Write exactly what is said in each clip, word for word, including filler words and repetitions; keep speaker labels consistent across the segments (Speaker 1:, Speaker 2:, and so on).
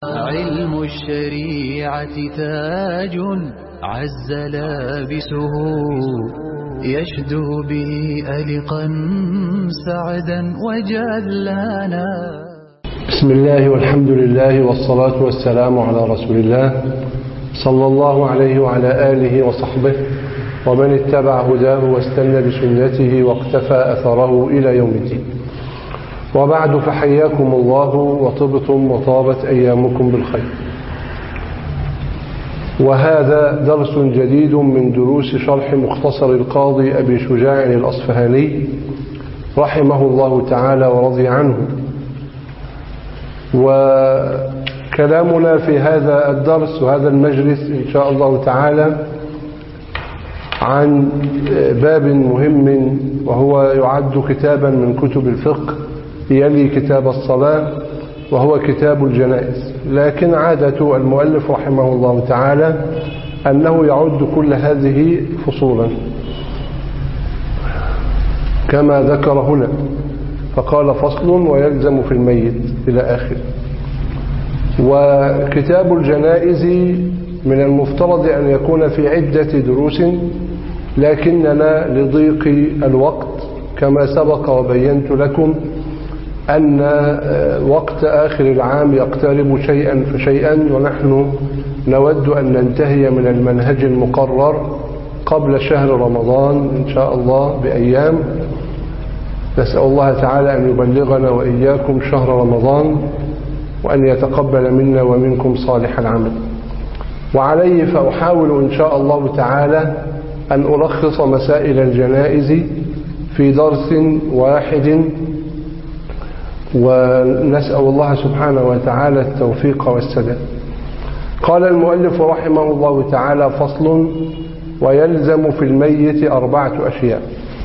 Speaker 1: علم الشريعة تاج عز لابسه يشدو به ألقا سعدا وجلانا.
Speaker 2: بسم الله والحمد لله والصلاة والسلام على رسول الله صلى الله عليه وعلى آله وصحبه ومن اتبع هداه واستنى بسنته واقتفى أثره إلى يوم الدين. وبعد، فحياكم الله وطبتم وطابت أيامكم بالخير. وهذا درس جديد من دروس شرح مختصر القاضي أبي شجاع الأصفهاني رحمه الله تعالى ورضي عنه. وكلامنا في هذا الدرس وهذا المجلس إن شاء الله تعالى عن باب مهم، وهو يعد كتابا من كتب الفقه يلي كتاب الصلاة، وهو كتاب الجنائز. لكن عادة المؤلف رحمه الله تعالى أنه يعد كل هذه فصولا كما ذكر هنا، فقال فصل ويلزم في الميت إلى آخر. وكتاب الجنائز من المفترض أن يكون في عدة دروس، لكننا لضيق الوقت كما سبق وبينت لكم أن وقت آخر العام يقترب شيئا فشيئا، ونحن نود أن ننتهي من المنهج المقرر قبل شهر رمضان إن شاء الله بأيام. نسأل الله تعالى أن يبلغنا وإياكم شهر رمضان، وأن يتقبل منا ومنكم صالح العمل. وعليه فأحاول إن شاء الله تعالى أن ألخص مسائل الجنائز في درس واحد، ونسأل الله سبحانه وتعالى التوفيق والسداد. قال المؤلف رحمه الله تعالى: فصل ويلزم في الميت أربعة أشياء: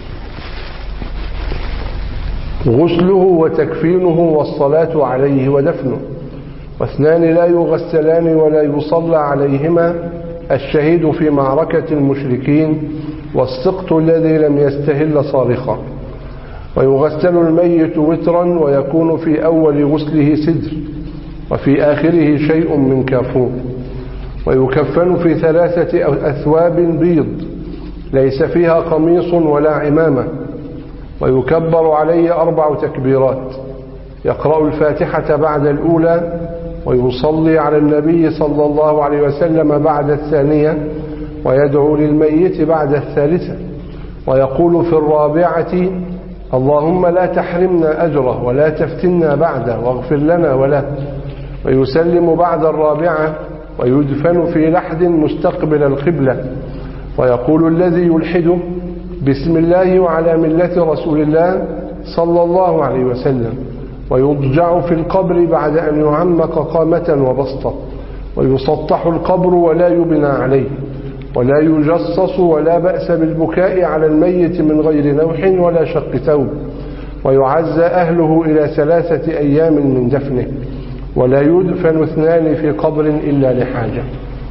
Speaker 2: غسله وتكفينه والصلاة عليه ودفنه، واثنان لا يغسلان ولا يصلى عليهما: الشهيد في معركة المشركين والسقط الذي لم يستهل صارخا. ويغسل الميت وترا، ويكون في أول غسله سدر، وفي آخره شيء من كافور. ويكفن في ثلاثة أثواب بيض ليس فيها قميص ولا عمامة. ويكبر عليه أربع تكبيرات: يقرأ الفاتحة بعد الأولى، ويصلي على النبي صلى الله عليه وسلم بعد الثانية، ويدعو للميت بعد الثالثة، ويقول في الرابعة: اللهم لا تحرمنا أجره ولا تفتنا بعده واغفر لنا وله. ويسلم بعد الرابعة، ويدفن في لحد مستقبل القبلة، ويقول الذي يلحد: بسم الله وعلى ملة رسول الله صلى الله عليه وسلم. ويضجع في القبر بعد أن يعمق قامة وبسطة. ويسطح القبر ولا يبنى عليه، ولا يجصص، ولا بأس بالبكاء على الميت من غير نوح ولا شق ثوب. ويعزى أهله إلى ثلاثة أيام من دفنه. ولا يدفن اثنان في قبر إلا لحاجة.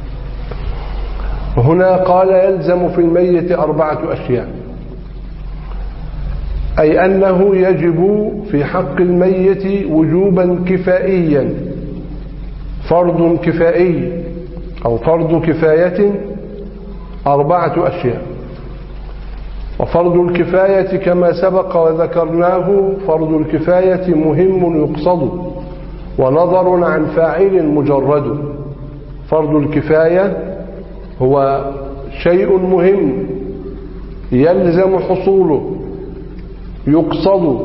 Speaker 2: هنا قال يلزم في الميت أربعة أشياء، أي أنه يجب في حق الميت وجوبا كفائيا، فرض كفائي أو فرض كفاية، أربعة أشياء. وفرض الكفاية كما سبق وذكرناه، فرض الكفاية مهم يقصد، ونظر عن فاعل مجرد. فرض الكفاية هو شيء مهم يلزم حصوله يقصد،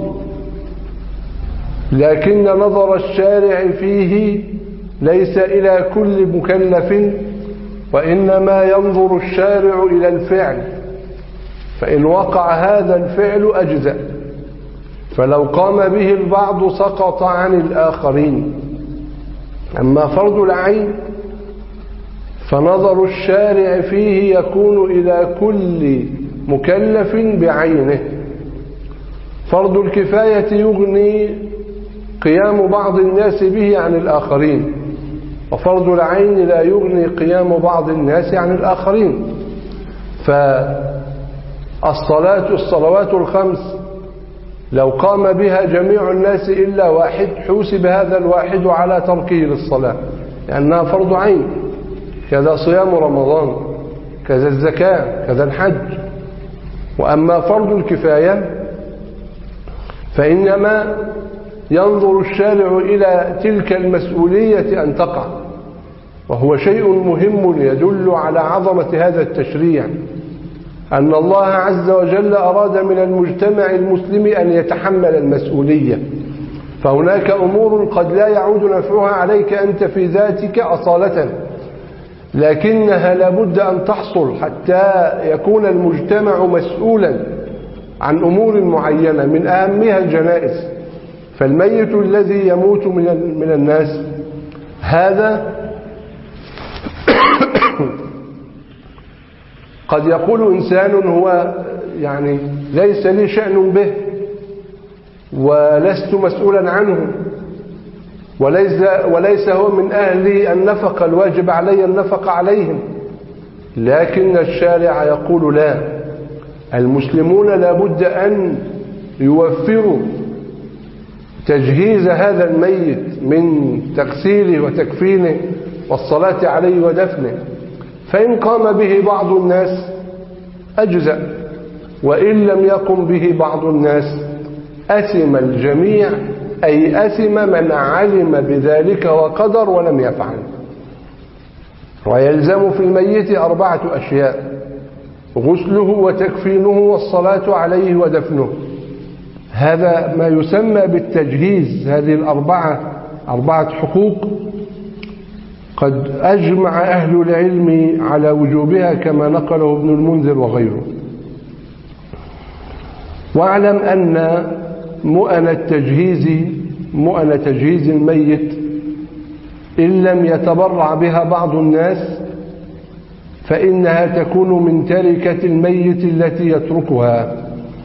Speaker 2: لكن نظر الشارع فيه ليس إلى كل مكلف، وإنما ينظر الشارع إلى الفعل، فإن وقع هذا الفعل أجزأ، فلو قام به البعض سقط عن الآخرين. أما فرض العين فنظر الشارع فيه يكون إلى كل مكلف بعينه. فرض الكفاية يغني قيام بعض الناس به عن الآخرين، وفرض العين لا يغني قيام بعض الناس عن الآخرين. فالصلاة الصلوات الخمس لو قام بها جميع الناس إلا واحد حوسب هذا الواحد على تركه للصلاة، لأنها فرض عين، كذا صيام رمضان، كذا الزكاة، كذا الحج. وأما فرض الكفاية فإنما ينظر الشارع إلى تلك المسؤولية أن تقع، وهو شيء مهم يدل على عظمة هذا التشريع، أن الله عز وجل أراد من المجتمع المسلم أن يتحمل المسؤولية. فهناك أمور قد لا يعود نفعها عليك أنت في ذاتك أصالة، لكنها لابد أن تحصل حتى يكون المجتمع مسؤولا عن أمور معينة، من أهمها الجنائز. فالميت الذي يموت من من الناس هذا قد يقول إنسان هو يعني ليس لي شأن به ولست مسؤولا عنه وليس, وليس هو من أهل النفقة الواجب علي النفقة عليهم، لكن الشارع يقول لا، المسلمون لابد أن يوفروا تجهيز هذا الميت من تغسيله وتكفينه والصلاة عليه ودفنه. فإن قام به بعض الناس أجزأ، وإن لم يقم به بعض الناس أثم الجميع، أي أثم من علم بذلك وقدر ولم يفعل. ويلزم في الميت أربعة أشياء: غسله وتكفينه والصلاة عليه ودفنه. هذا ما يسمى بالتجهيز. هذه الأربعة أربعة حقوق قد أجمع أهل العلم على وجوبها كما نقله ابن المنذر وغيره. واعلم أن مؤن التجهيز مؤن تجهيز الميت إن لم يتبرع بها بعض الناس فإنها تكون من تركة الميت التي يتركها،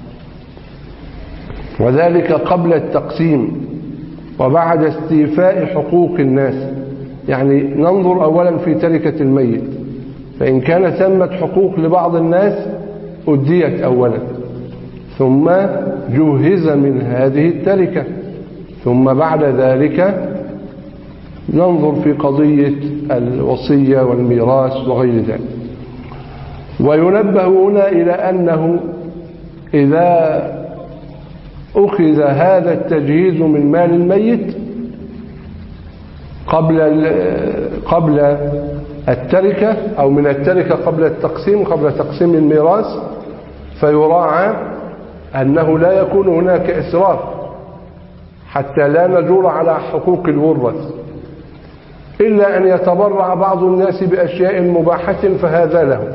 Speaker 2: وذلك قبل التقسيم وبعد استيفاء حقوق الناس. يعني ننظر أولا في تركة الميت، فإن كان ثمة حقوق لبعض الناس أديت أولا، ثم جهز من هذه التركة، ثم بعد ذلك ننظر في قضية الوصية والميراث وغير ذلك. وينبه هنا إلى أنه إذا أخذ هذا التجهيز من مال الميت قبل قبل التركة أو من التركة قبل التقسيم قبل تقسيم الميراث، فيراعى أنه لا يكون هناك إسراف حتى لا نجور على حقوق الورث، إلا أن يتبرع بعض الناس بأشياء مباحة فهذا له.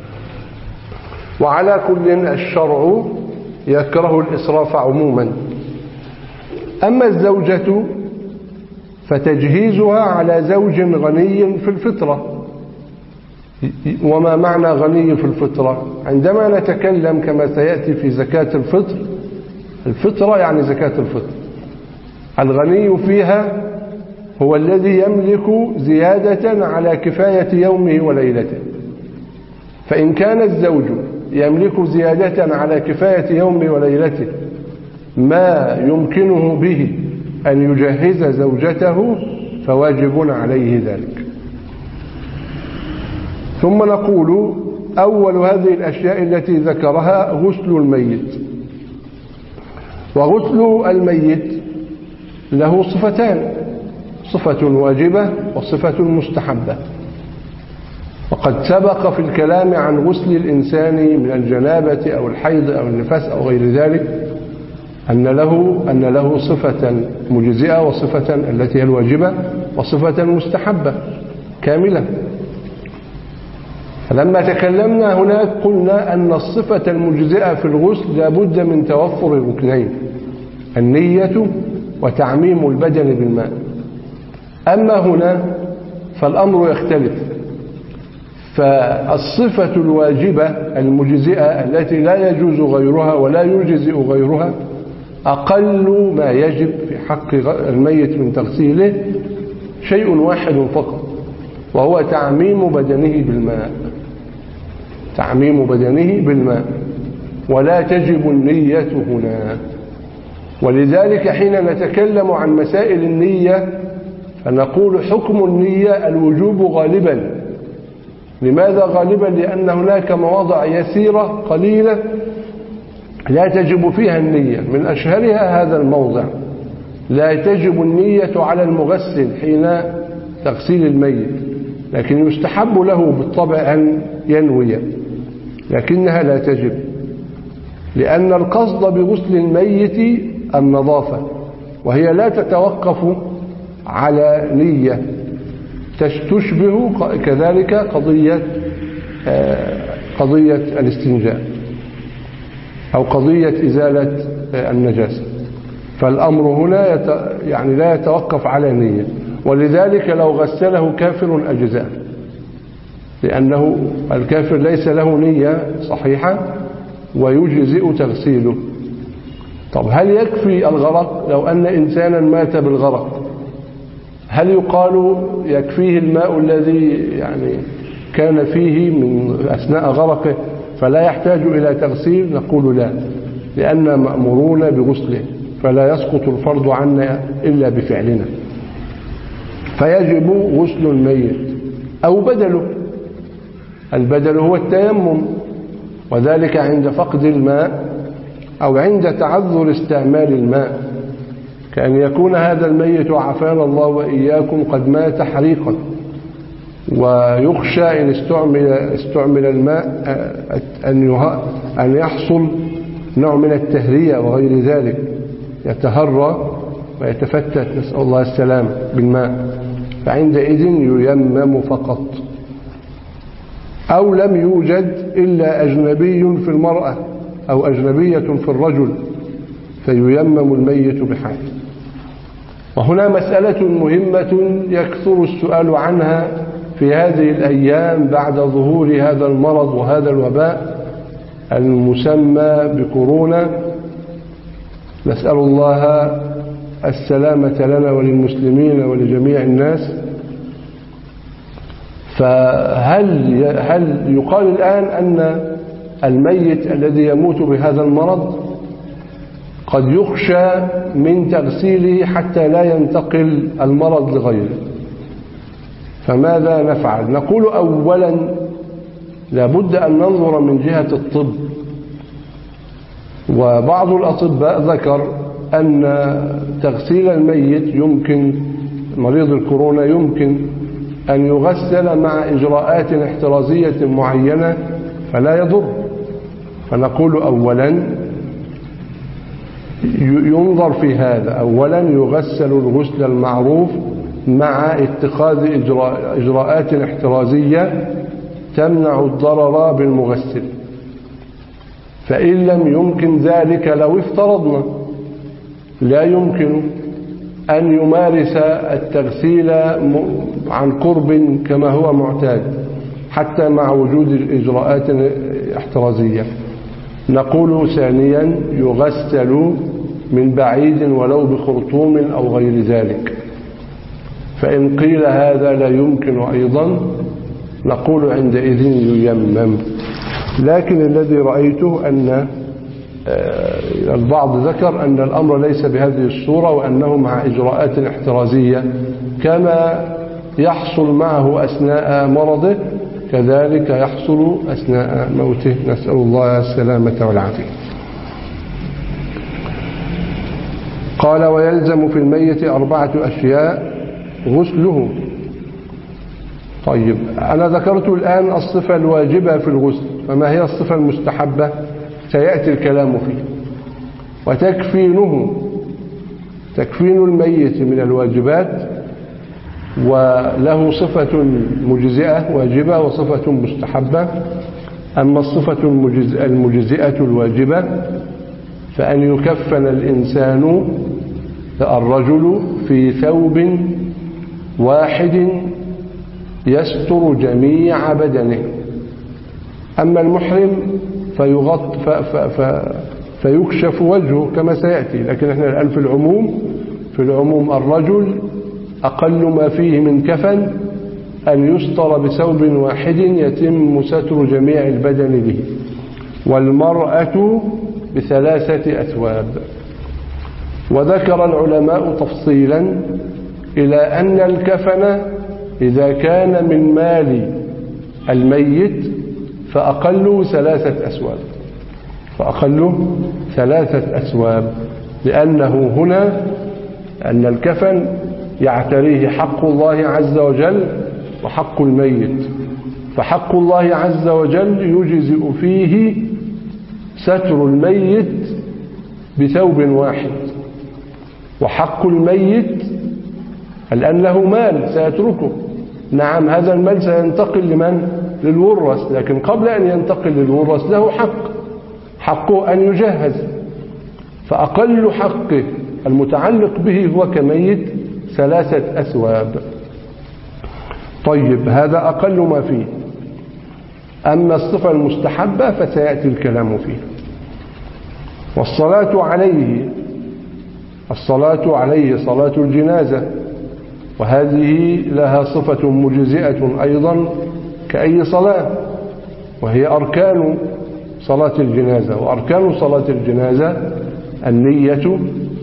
Speaker 2: وعلى كل الشرع يكره الإسراف عموما. أما الزوجة فتجهيزها على زوج غني في الفطرة. وما معنى غني في الفطرة؟ عندما نتكلم كما سيأتي في زكاة الفطر، الفطرة يعني زكاة الفطر، الغني فيها هو الذي يملك زيادة على كفاية يومه وليلته. فإن كان الزوج يملك زيادة على كفاية يومه وليلته ما يمكنه به أن يجهز زوجته فواجب عليه ذلك. ثم نقول أول هذه الأشياء التي ذكرها غسل الميت. وغسل الميت له صفتان: صفة واجبة وصفة مستحبة. وقد سبق في الكلام عن غسل الإنسان من الجنابة أو الحيض أو النفاس أو غير ذلك أن له أن له صفة مجزئة وصفة التي هي الواجبة وصفة مستحبة كاملة. فلما تكلمنا هناك قلنا أن الصفة المجزئة في الغسل لابد من توفر الركنين: النية وتعميم البدن بالماء. أما هنا فالأمر يختلف، فالصفة الواجبة المجزئة التي لا يجوز غيرها ولا يجزئ غيرها أقل ما يجب في حق الميت من تغسيله شيء واحد فقط، وهو تعميم بدنه بالماء. تعميم بدنه بالماء، ولا تجب النية هنا. ولذلك حين نتكلم عن مسائل النية فنقول حكم النية الوجوب غالبا. لماذا غالبا؟ لأن هناك مواضع يسيرة قليلة لا تجب فيها النية، من أشهرها هذا الموضع: لا تجب النية على المغسل حين تغسيل الميت، لكن يستحب له بالطبع أن ينوي، لكنها لا تجب، لأن القصد بغسل الميت النظافة، وهي لا تتوقف على نية. تشبه كذلك قضية قضية الاستنجاء أو قضية إزالة النجاسة، فالأمر هنا يت... يعني لا يتوقف على نية، ولذلك لو غسله كافر أجزاء، لأنه الكافر ليس له نية صحيحة ويجزئ تغسيله. طب هل يكفي الغرق؟ لو أن إنسانا مات بالغرق هل يقال يكفيه الماء الذي يعني كان فيه من أثناء غرقه فلا يحتاج إلى تغسيل؟ نقول لا، لأننا مأمورون بغسله، فلا يسقط الفرض عنا إلا بفعلنا، فيجب غسل الميت أو بدله. البدل هو التيمم، وذلك عند فقد الماء أو عند تعذر استعمال الماء، كأن يكون هذا الميت عافانا الله وإياكم قد مات حريقا، ويخشى إن استعمل, استعمل الماء أن يحصل نوع من التهرية وغير ذلك، يتهرى ويتفتت، نسأل الله السلام، بالماء، فعندئذ ييمم فقط. أو لم يوجد إلا أجنبي في المرأة أو أجنبية في الرجل فييمم الميت بحال. وهنا مسألة مهمة يكثر السؤال عنها في هذه الأيام بعد ظهور هذا المرض وهذا الوباء المسمى بكورونا، نسأل الله السلامة لنا وللمسلمين ولجميع الناس. فهل هل يقال الآن أن الميت الذي يموت بهذا المرض قد يخشى من تغسيله حتى لا ينتقل المرض لغيره، فماذا نفعل؟ نقول أولا لابد أن ننظر من جهة الطب، وبعض الأطباء ذكر أن تغسيل الميت يمكن، مريض الكورونا يمكن أن يغسل مع إجراءات احترازية معينة فلا يضر. فنقول أولا ينظر في هذا، أولا يغسل الغسل المعروف مع اتخاذ إجراءات احترازية تمنع الضرر بالمغسل. فإن لم يمكن ذلك، لو افترضنا لا يمكن أن يمارس التغسيل عن قرب كما هو معتاد حتى مع وجود الإجراءات الاحترازية، نقول ثانيا يغسل من بعيد ولو بخرطوم أو غير ذلك. فإن قيل هذا لا يمكن أيضا، نقول عندئذ ييمم. لكن الذي رأيته أن البعض ذكر أن الأمر ليس بهذه الصورة، وأنه مع إجراءات احترازية كما يحصل معه أثناء مرضه كذلك يحصل أثناء موته، نسأل الله السلامة والعافية. قال ويلزم في الميت أربعة أشياء غسله. طيب أنا ذكرت الآن الصفة الواجبة في الغسل، فما هي الصفة المستحبة؟ سيأتي الكلام فيه. وتكفينه، تكفين الميت من الواجبات، وله صفة مجزئة واجبة وصفة مستحبة. أما الصفة المجزئة الواجبة فأن يكفن الإنسان الرجل في ثوب واحد يستر جميع بدنه. أما المحرم فيغط ف ف ف فيكشف وجهه كما سيأتي، لكن احنا الآن في العموم في العموم الرجل أقل ما فيه من كفن أن يستر بثوب واحد يتم ستر جميع البدن به، والمرأة بثلاثة أثواب. وذكر العلماء تفصيلا إلى أن الكفن إذا كان من مال الميت فأقله ثلاثة أسواب فأقله ثلاثة أسواب لأنه هنا أن الكفن يعتريه حق الله عز وجل وحق الميت، فحق الله عز وجل يجزئ فيه ستر الميت بثوب واحد، وحق الميت لأن له مال سيتركه، نعم هذا المال سينتقل لمن؟ للورث، لكن قبل أن ينتقل للورث له حق، حقه أن يجهز، فأقل حقه المتعلق به هو كميت ثلاثة أثواب. طيب هذا أقل ما فيه. أما الصفة المستحبة فسيأتي الكلام فيه. والصلاة عليه، الصلاة عليه صلاة الجنازة، وهذه لها صفة مجزئة أيضا كأي صلاة، وهي أركان صلاة الجنازة. وأركان صلاة الجنازة النية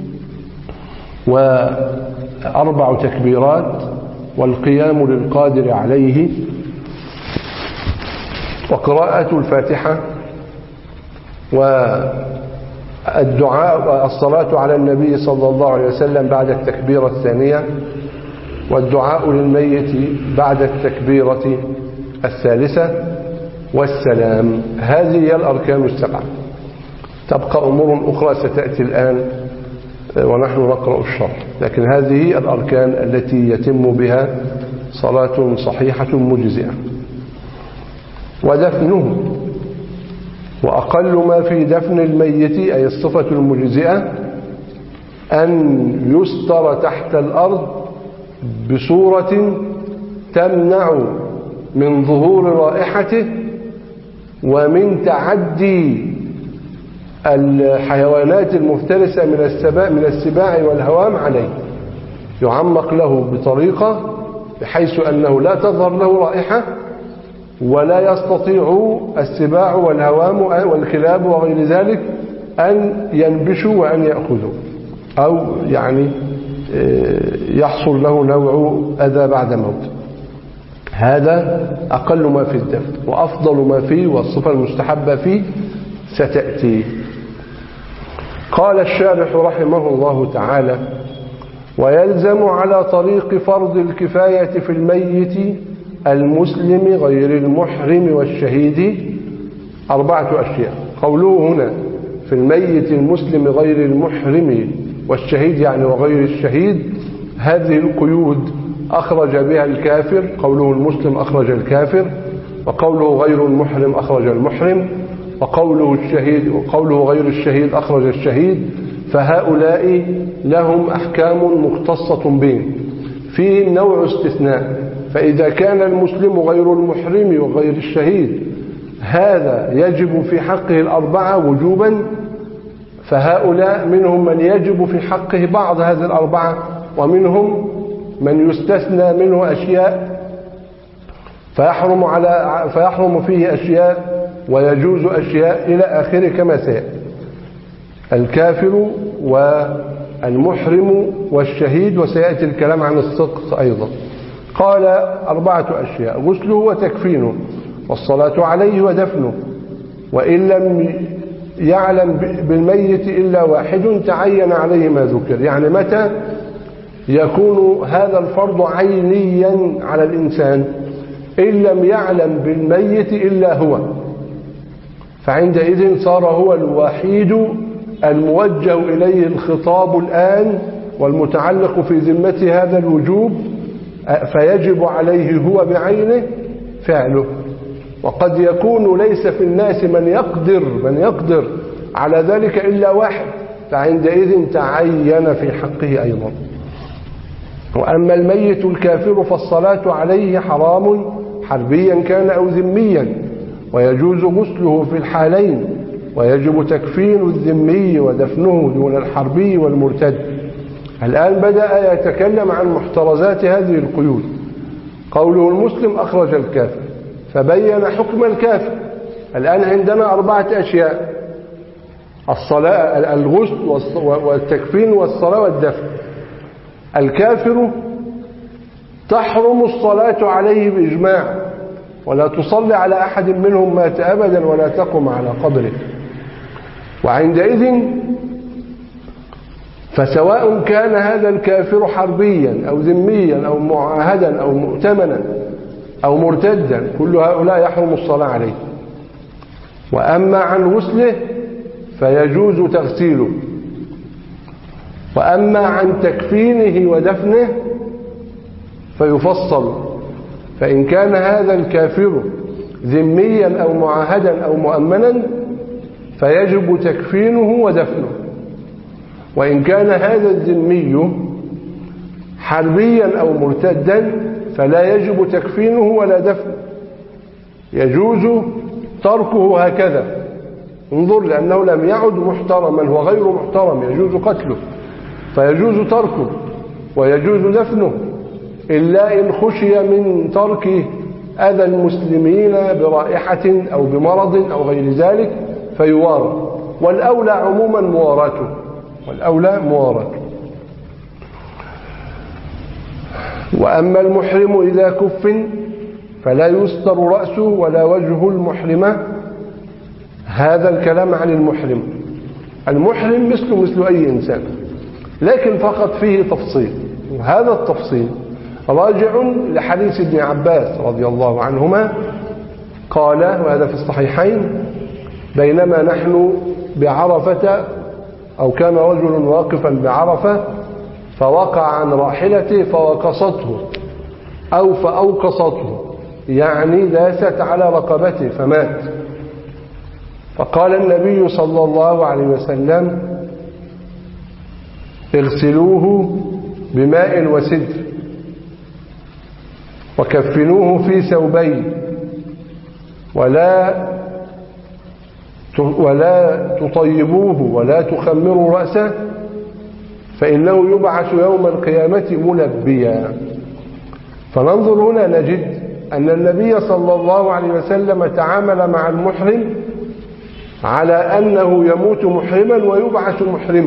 Speaker 2: وأربع تكبيرات والقيام للقادر عليه وقراءة الفاتحة والدعاء والصلاة على النبي صلى الله عليه وسلم بعد التكبيرة الثانية والدعاء للميت بعد التكبيرة الثالثة والسلام. هذه هي الأركان السبعة. تبقى أمور أخرى ستأتي الآن ونحن نقرأ الشرح، لكن هذه الأركان التي يتم بها صلاة صحيحة مجزئة. ودفنه، وأقل ما في دفن الميت أي الصفة المجزئة أن يستر تحت الأرض بصورة تمنع من ظهور رائحته ومن تعدي الحيوانات المفترسة من السباع من السباع والهوام عليه، يعمق له بطريقة بحيث أنه لا تظهر له رائحة ولا يستطيع السباع والهوام والكلاب وغير ذلك أن ينبشوا وأن يأخذوا أو يعني يحصل له نوع أذى بعد موت. هذا أقل ما في الدفن، وأفضل ما فيه والصفة المستحبة فيه ستأتي. قال الشارح رحمه الله تعالى: ويلزم على طريق فرض الكفاية في الميت المسلم غير المحرم والشهيد أربعة أشياء. قوله هنا في الميت المسلم غير المحرم والشهيد يعني وغير الشهيد، هذه القيود أخرج بها الكافر، قوله المسلم أخرج الكافر، وقوله غير المحرم أخرج المحرم، وقوله الشهيد وقوله غير الشهيد أخرج الشهيد. فهؤلاء لهم أحكام مختصة بهم، فيهم نوع استثناء. فإذا كان المسلم غير المحرم وغير الشهيد هذا يجب في حقه الأربعة وجوبا، فهؤلاء منهم من يجب في حقه بعض هذه الأربعة، ومنهم من يستثنى منه أشياء فيحرم على فيحرم فيه أشياء ويجوز أشياء إلى آخره كما سيأتي. الكافر والمحرم والشهيد، وسيأتي الكلام عن السقط أيضا. قال أربعة أشياء: غسله وتكفينه، والصلاة عليه ودفنه، وإن لم يعلم بالميت إلا واحد تعين عليه ما ذكر. يعني متى يكون هذا الفرض عينيا على الإنسان؟ إن لم يعلم بالميت إلا هو، فعندئذ صار هو الوحيد الموجه إليه الخطاب الآن والمتعلق في ذمته هذا الوجوب، فيجب عليه هو بعينه فعله. وقد يكون ليس في الناس من يقدر من يقدر على ذلك إلا واحد، فعندئذ تعين في حقه أيضا. وأما الميت الكافر فالصلاة عليه حرام حربيا كان أو ذميا، ويجوز غسله في الحالين، ويجب تكفين الذمي ودفنه دون الحربي والمرتد. الآن بدأ يتكلم عن محترزات هذه القيود. قوله المسلم أخرج الكافر، فبين حكم الكافر. الآن عندنا أربعة أشياء: الصلاة، الغسل والتكفين والصلاة والدفن. الكافر تحرم الصلاة عليه بإجماع، ولا تصلي على أحد منهم مات أبدا ولا تقم على قبره. وعندئذ فسواء كان هذا الكافر حربيا أو ذميا أو معاهدا أو مؤتمنا أو مرتدا، كل هؤلاء يحرم الصلاة عليه. وأما عن غسله فيجوز تغسيله، وأما عن تكفينه ودفنه فيفصل. فإن كان هذا الكافر ذميا أو معاهدا أو مؤمنا فيجب تكفينه ودفنه، وإن كان هذا الذمي حربيا أو مرتدا فلا يجب تكفينه ولا دفنه، يجوز تركه هكذا. انظر، لأنه لم يعد محترما، هو غير محترم، يجوز قتله، فيجوز تركه ويجوز دفنه، إلا إن خشي من ترك أذى المسلمين برائحة أو بمرض أو غير ذلك فيوارى، والأولى عموما مواراته، والأولى مواراته. وأما المحرم إذا كفن فلا يستر رأسه ولا وجه المحرمة. هذا الكلام عن المحرم. المحرم مثل مثل أي إنسان، لكن فقط فيه تفصيل، وهذا التفصيل راجع لحديث ابن عباس رضي الله عنهما قال، وهذا في الصحيحين: بينما نحن بعرفة، أو كان رجل واقفا بعرفة فوقع عن راحلته فوقصته أو فأوقصته، يعني داست على رقبته فمات. فقال النبي صلى الله عليه وسلم: اغسلوه بماء وسدر وكفنوه في ثوبين ولا ولا تطيبوه ولا تخمروا رأسه فإنه يبعث يوم القيامة ملبيا. فننظر هنا نجد أن النبي صلى الله عليه وسلم تعامل مع المحرم على أنه يموت محرما ويبعث محرما،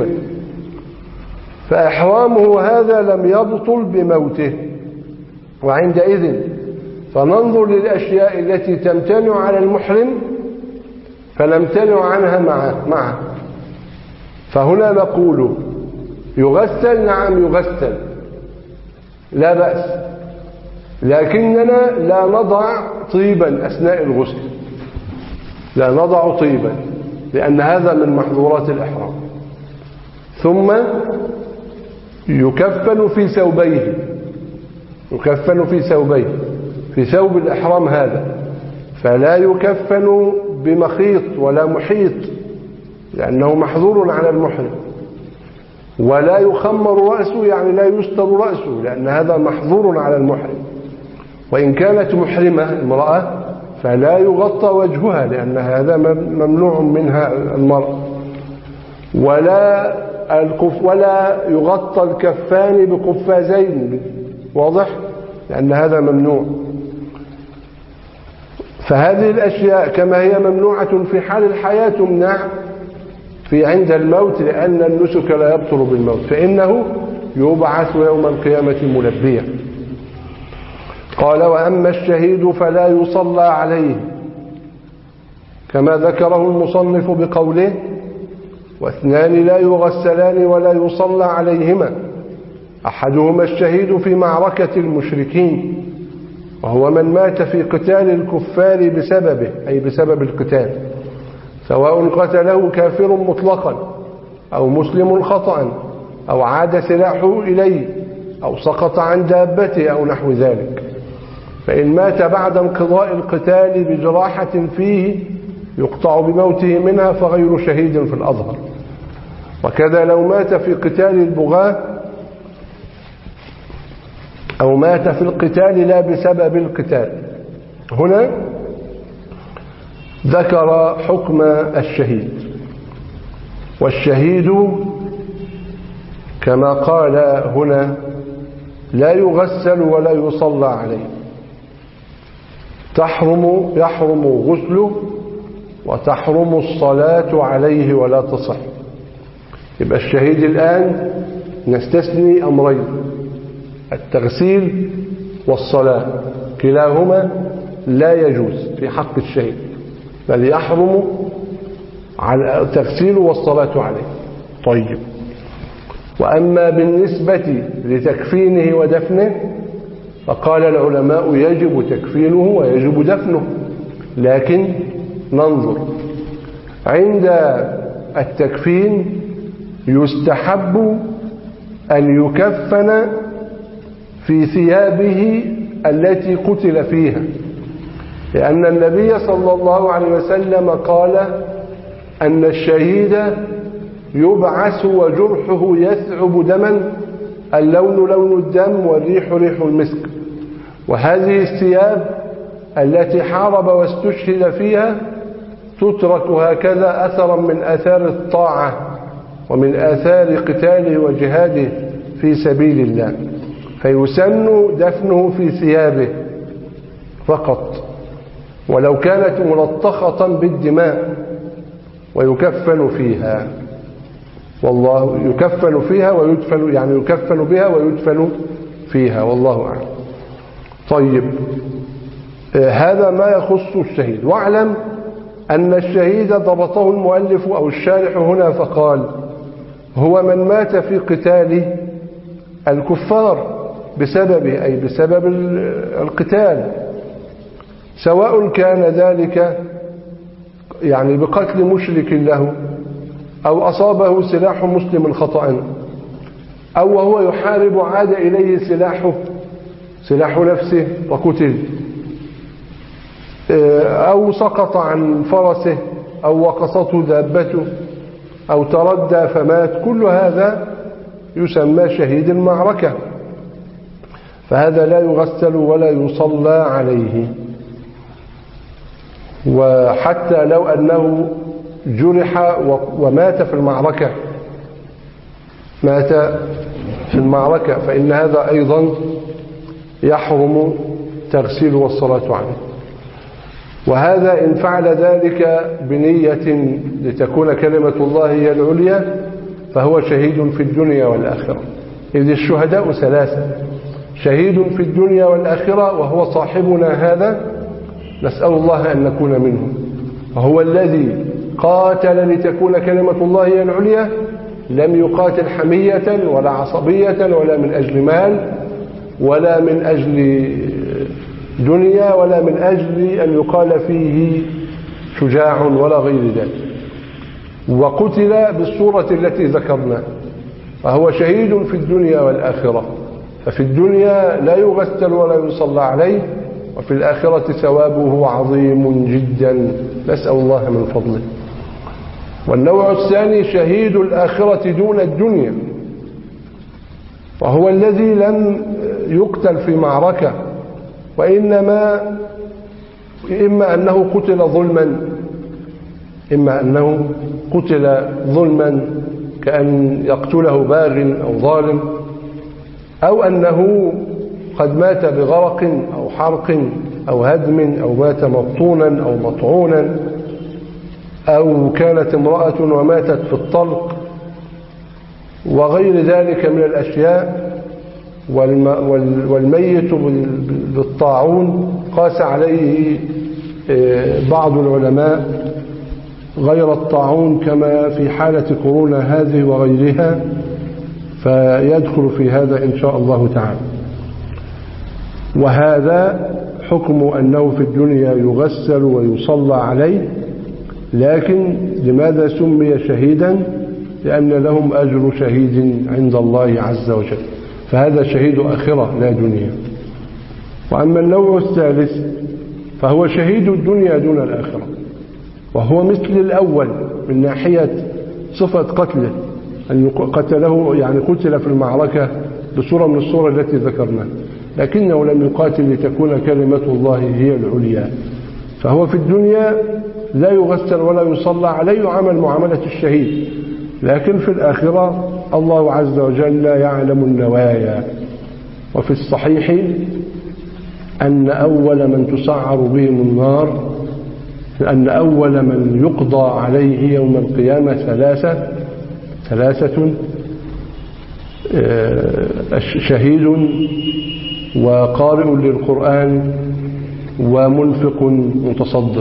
Speaker 2: فإحرامه هذا لم يبطل بموته. وعندئذ فننظر للأشياء التي تمتنع على المحرم فنمتنع عنها معه, معه. فهنا نقول يغسل، نعم يغسل لا بأس، لكننا لا نضع طيبا أثناء الغسل، لا نضع طيبا، لأن هذا من محظورات الإحرام. ثم يكفن في ثوبيه، يكفن في ثوبيه، في ثوب الإحرام هذا، فلا يكفن بمخيط ولا محيط لأنه محظور على المحرم، ولا يخمر رأسه يعني لا يستر رأسه لأن هذا محظور على المحرم. وإن كانت محرمة امرأة فلا يغطى وجهها لأن هذا ممنوع منها المرأة، ولا الكف ولا يغطى الكفان بقفازين، واضح؟ لأن هذا ممنوع. فهذه الأشياء كما هي ممنوعة في حال الحياة تمنع في عند الموت، لأن النسك لا يبطل بالموت، فإنه يبعث يوم القيامة ملبيا. قال: وأما الشهيد فلا يصلى عليه، كما ذكره المصنف بقوله: واثنان لا يغسلان ولا يصلى عليهما، أحدهما الشهيد في معركة المشركين، وهو من مات في قتال الكفار بسببه، أي بسبب القتال، سواء قتله كافر مطلقا أو مسلم خطأ أو عاد سلاحه إليه أو سقط عن دابته أو نحو ذلك. فإن مات بعد انقضاء القتال بجراحة فيه يقطع بموته منها فغير شهيد في الأظهر. وكذا لو مات في قتال البغاة أو مات في القتال لا بسبب القتال. هنا ذكر حكم الشهيد، والشهيد كما قال هنا لا يغسل ولا يصلى عليه، تحرم يحرم غسله وتحرم الصلاة عليه ولا تصح. يبقى الشهيد الآن نستثني أمرين: التغسيل والصلاة كلاهما لا يجوز في حق الشهيد، بل يحرم على التغسيل والصلاة عليه. طيب، وأما بالنسبة لتكفينه ودفنه فقال العلماء يجب تكفينه ويجب دفنه، لكن ننظر. عند التكفين يستحب أن يكفن في ثيابه التي قتل فيها، لأن النبي صلى الله عليه وسلم قال أن الشهيد يبعث وجرحه يثعب دما، اللون لون الدم والريح ريح المسك. وهذه الثياب التي حارب واستشهد فيها تترك هكذا أثرا من آثار الطاعة ومن آثار قتاله وجهاده في سبيل الله، فيسن دفنه في ثيابه فقط ولو كانت ملطخة بالدماء، ويكفن فيها، والله يكفن فيها ويدفن، يعني يكفن بها ويدفن فيها، والله أعلم. طيب، هذا ما يخص الشهيد. واعلم أن الشهيد ضبطه المؤلف أو الشارح هنا فقال هو من مات في قتال الكفار بسببه، أي بسبب القتال، سواء كان ذلك يعني بقتل مشرك له، أو أصابه سلاح مسلم خطأ، أو وهو يحارب عاد إليه سلاحه سلاح نفسه وقتل، أو سقط عن فرسه، أو وقصته دابته، أو تردى فمات، كل هذا يسمى شهيد المعركة، فهذا لا يغسل ولا يصلى عليه. وحتى لو أنه جرح ومات في المعركة مات في المعركة فإن هذا أيضا يحرم تغسيله والصلاة عليه. وهذا إن فعل ذلك بنية لتكون كلمة الله هي العليا فهو شهيد في الدنيا والآخرة، إذ الشهداء ثلاثة: شهيد في الدنيا والآخرة وهو صاحبنا هذا، نسأل الله أن نكون منه، وهو الذي قاتل لتكون كلمة الله هي العليا، لم يقاتل حمية ولا عصبية ولا من أجل مال ولا من أجل دنيا ولا من أجل أن يقال فيه شجاع ولا غير ذلك، وقتل بالصورة التي ذكرنا، فهو شهيد في الدنيا والآخرة. ففي الدنيا لا يغسل ولا يصلى عليه، وفي الآخرة ثوابه عظيم جدا، نسأل الله من فضله. والنوع الثاني شهيد الآخرة دون الدنيا، وهو الذي لم يقتل في معركة، وإنما إما أنه قتل ظلما إما أنه قتل ظلما كأن يقتله باغ أو ظالم، أو أنه قد مات بغرق أو حرق أو هدم، أو مات مبطونا أو مطعونا، أو كانت امرأة وماتت في الطلق، وغير ذلك من الأشياء. والميت بالطاعون قاس عليه بعض العلماء غير الطاعون كما في حالة كورونا هذه وغيرها، فيدخل في هذا إن شاء الله تعالى. وهذا حكم أنه في الدنيا يغسل ويصلى عليه، لكن لماذا سمي شهيدا؟ لأن لهم أجر شهيد عند الله عز وجل، فهذا شهيد آخرة لا دنيا. وأما النوع الثالث فهو شهيد الدنيا دون الآخرة، وهو مثل الأول من ناحية صفة قتله، أن قتله يعني قتل في المعركة بصورة من الصورة التي ذكرناها، لكنه لم يقاتل لتكون كلمة الله هي العليا، فهو في الدنيا لا يغسل ولا يصلى عليه وعمل معاملة الشهيد، لكن في الآخرة الله عز وجل يعلم النوايا. وفي الصحيح أن أول من تسعر بهم النار، أن أول من يقضى عليه يوم القيامة ثلاثة ثلاثة شهيد وقارئ للقرآن ومنفق متصدق.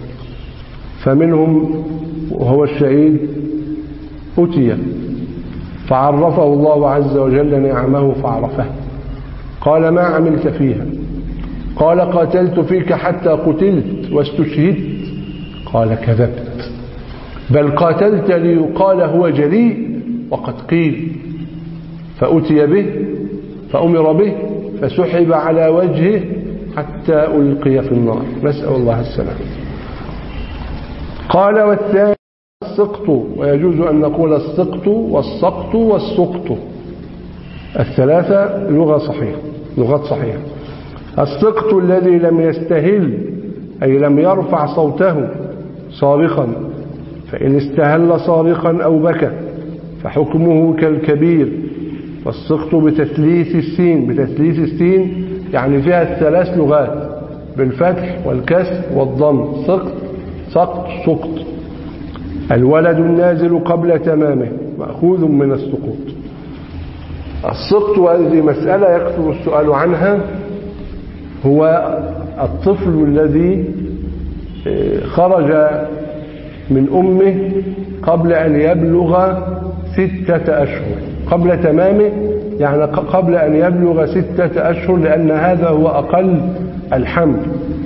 Speaker 2: فمنهم وهو الشهيد أتي فعرفه الله عز وجل نعمه فعرفه، قال ما عملت فيها؟ قال قاتلت فيك حتى قتلت واستشهدت. قال كذبت، بل قاتلت ليقال هو جريء وقد قيل. فأتي به فأمر به فسحب على وجهه حتى ألقي في النار، نسأل الله السلامة. قال والثاني السقط، ويجوز أن نقول السقط والسقط والسقط، الثلاثة لغة صحيحة، لغات صحيحة. السقط الذي لم يستهل أي لم يرفع صوته صارخا، فإن استهل صارخا أو بكى فحكمه كالكبير. والسقط بتثليث السين، بتثليث السين يعني فيها الثلاث لغات بالفتح والكسر والضم، سقط سقط سقط. الولد النازل قبل تمامه مأخوذ من السقوط. السقط، وهذه مسألة يكثر السؤال عنها، هو الطفل الذي خرج من أمه قبل أن يبلغ ستة أشهر، قبل تمامه يعني قبل أن يبلغ ستة أشهر، لأن هذا هو أقل الحمل.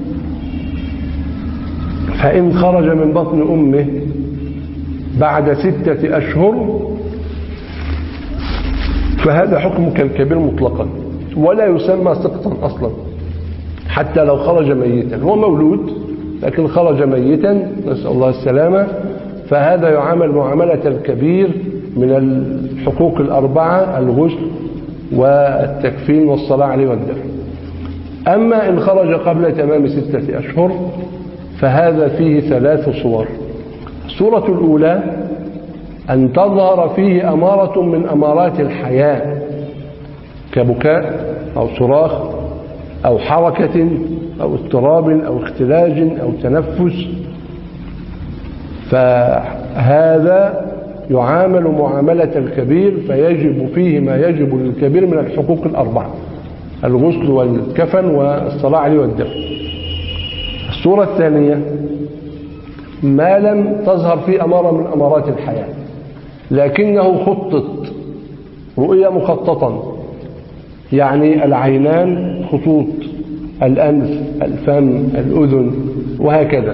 Speaker 2: فإن خرج من بطن أمه بعد ستة أشهر فهذا حكم كالكبير مطلقا، ولا يسمى سقطا أصلا حتى لو خرج ميتا. هو مولود لكن خرج ميتا، نسأل الله السلامة، فهذا يعامل معاملة الكبير من الحقوق الأربعة: الغسل والتكفين والصلاة عليه والدفن. أما إن خرج قبل تمام ستة أشهر فهذا فيه ثلاث صور. الصورة الأولى أن تظهر فيه أمارة من أمارات الحياة كبكاء أو صراخ أو حركة أو اضطراب أو اختلاج أو تنفس، فهذا يعامل معاملة الكبير، فيجب فيه ما يجب للكبير من الحقوق الأربعة: الغسل والكفن والصلاة عليه والدفن. الصورة الثانية ما لم تظهر فيه أمارة من أمارات الحياة لكنه خطط رؤية مخططا، يعني العينان خطوط، الأنف، الفم، الأذن، وهكذا.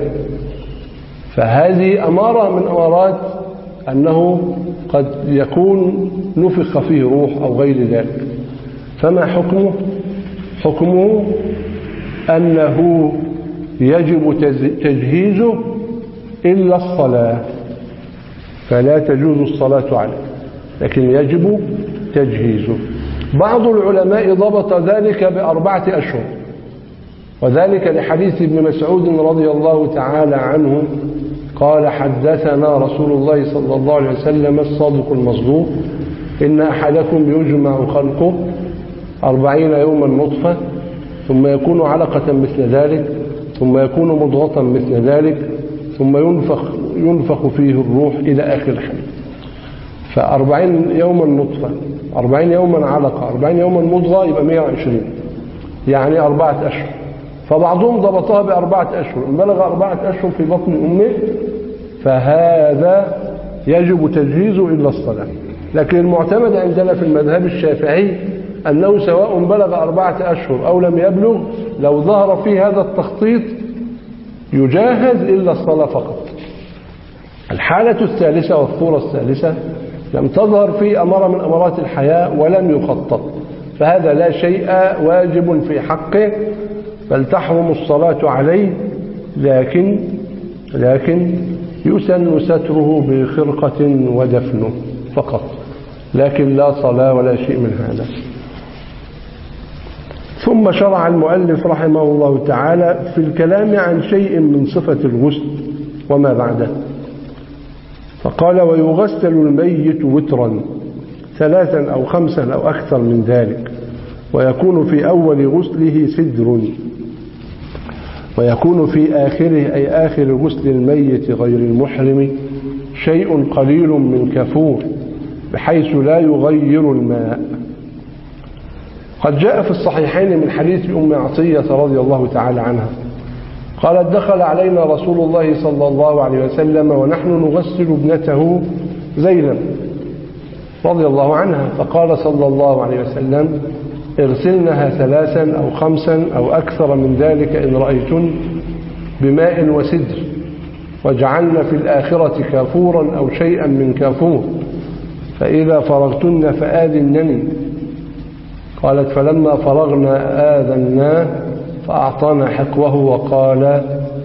Speaker 2: فهذه أمارة من أمارات أنه قد يكون نفخ فيه روح أو غير ذلك. فما حكمه؟ حكمه أنه يجب تجهيزه إلا الصلاة، فلا تجوز الصلاة عليه لكن يجب تجهيزه. بعض العلماء ضبط ذلك بأربعة أشهر، وذلك لحديث ابن مسعود رضي الله تعالى عنه قال: حدثنا رسول الله صلى الله عليه وسلم الصادق المصدوق إن أحدكم يجمع خلقه أربعين يوما نطفة ثم يكون علقة مثل ذلك ثم يكون مضغة مثل ذلك ثم ينفخ, ينفخ فيه الروح إلى آخر الحديث. فأربعين يوما نطفة، أربعين يوما علقة، أربعين يوما مضغة، يبقى مئة وعشرين، يعني أربعة أشهر. فبعضهم ضبطها بأربعة أشهر، إن بلغ أربعة أشهر في بطن أمه فهذا يجب تجهيزه إلا الصلاة. لكن المعتمد عندنا في المذهب الشافعي أنه سواء بلغ أربعة أشهر أو لم يبلغ، لو ظهر فيه هذا التخطيط يجاهز إلا الصلاة فقط. الحالة الثالثة والصورة الثالثة لم تظهر فيه أمارة من أمارات الحياة ولم يخطط، فهذا لا شيء واجب في حقه بل تحرم الصلاة عليه، لكن لكن يسن ستره بخرقة ودفنه فقط، لكن لا صلاة ولا شيء من هذا. ثم شرع المؤلف رحمه الله تعالى في الكلام عن شيء من صفة الغسل وما بعده، فقال: ويغسل الميت وترا ثلاثا أو خمسا أو أكثر من ذلك، ويكون في أول غسله سدر، ويكون في آخره أي آخر غسل الميت غير المحرم شيء قليل من كفور بحيث لا يغير الماء. قد جاء في الصحيحين من حديث أم عطية رضي الله تعالى عنها قالت دخل علينا رسول الله صلى الله عليه وسلم ونحن نغسل ابنته زينب رضي الله عنها، فقال صلى الله عليه وسلم اغسلنها ثلاثا أو خمسا أو أكثر من ذلك إن رأيتن بماء وسدر، واجعلن في الآخرة كافورا أو شيئا من كافور، فإذا فرغتن فآذنني. قالت فلما فرغنا آذناه فأعطانا حقوه وقال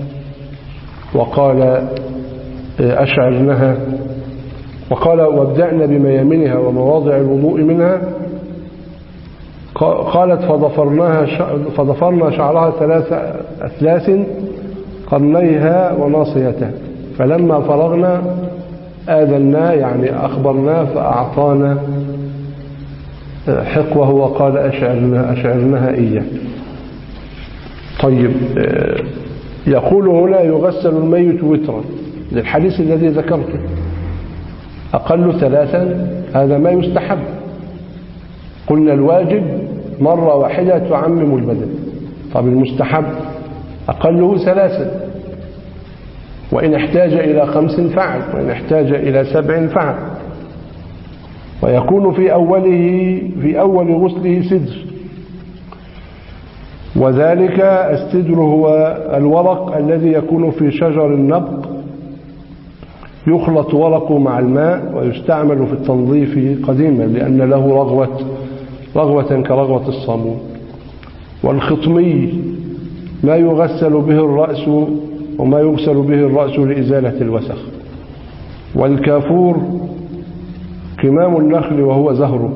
Speaker 2: وقال أشعرنها وقال وابدأنا بميامنها ومواضع الوضوء منها. قالت فضفرناها فضفرنا شعرها ثلاث أثلاث قرنيها وناصيتها، فلما فرغنا آذنا يعني أخبرنا فأعطانا حقوه وقال أشعرنا أشعرنها إياه. طيب، يقول هنا يغسل الميت وترا للحديث الذي ذكرته، أقل ثلاثا هذا ما يستحب. قلنا الواجب مرة واحدة تعمم البدن، طب المستحب أقله ثلاثا، وإن احتاج إلى خمس فعل، وإن احتاج إلى سبع فعل. ويكون في أوله في أول غسله سدر، وذلك السدر هو الورق الذي يكون في شجر النبق، يخلط ورقه مع الماء ويستعمل في التنظيف قديما لأن له رغوة رغوة كرغوة الصامون. والخطمي ما يغسل به الرأس وما يغسل به الرأس لإزالة الوسخ. والكافور كمام النخل وهو زهره.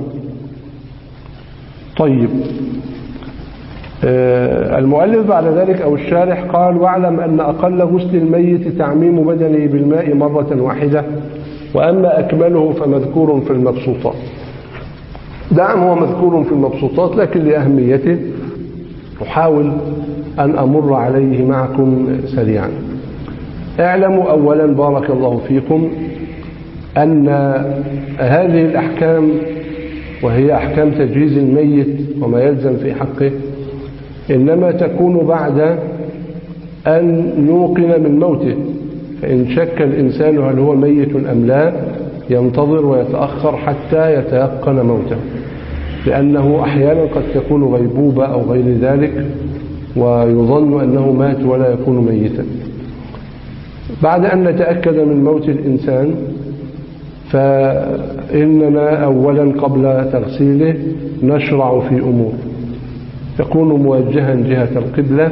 Speaker 2: طيب، المؤلف بعد ذلك أو الشارح قال واعلم أن أقل غسل الميت تعميم بدنه بالماء مرة واحدة، وأما أكمله فمذكور في المبسوطات. نعم هو مذكور في المبسوطات، لكن لأهميته أحاول أن أمر عليه معكم سريعا. اعلموا أولا بارك الله فيكم أن هذه الأحكام وهي أحكام تجهيز الميت وما يلزم في حقه إنما تكون بعد أن نوقن من موته، فإن شك الإنسان هل هو ميت أم لا ينتظر ويتأخر حتى يتيقن موته، لأنه أحيانا قد تكون غيبوبة أو غير ذلك ويظن أنه مات ولا يكون ميتا. بعد أن نتأكد من موت الإنسان فإننا أولا قبل تغسيله نشرع في أمور، يكون موجها جهة القبلة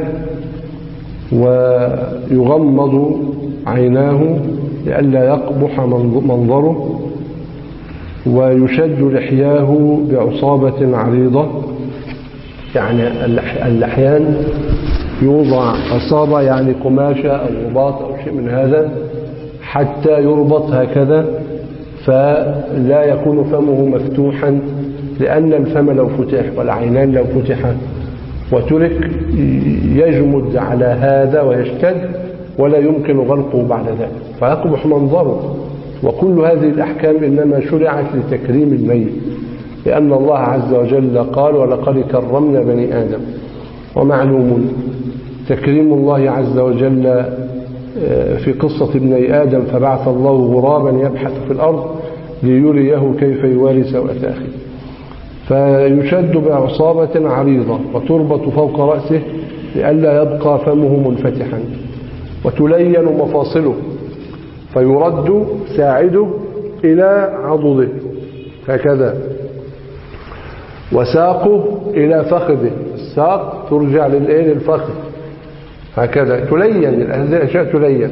Speaker 2: ويغمض عيناه لئلا يقبح منظره، ويشد لحياه بعصابة عريضة، يعني اللحيان يوضع عصابة يعني قماشة أو رباط أو شيء من هذا حتى يربط هكذا، فلا يكون فمه مفتوحا، لأن الفم لو فتح والعينان لو فتحا وترك يجمد على هذا ويشتد ولا يمكن غلقه بعد ذلك فيقبح منظره. وكل هذه الأحكام إنما شرعت لتكريم الميت، لأن الله عز وجل قال ولقد كرمنا بني آدم. ومعلوم تكريم الله عز وجل في قصة ابني آدم فبعث الله غرابا يبحث في الأرض ليريه كيف يواري سوءة أخيه، فيشد بعصابة عريضة وتربط فوق رأسه لئلا يبقى فمه منفتحا، وتلين مفاصله فيرد ساعده إلى عضده هكذا، وساقه إلى فخذه، الساق ترجع للفخذ هكذا، تلين هذه الأشياء تلين،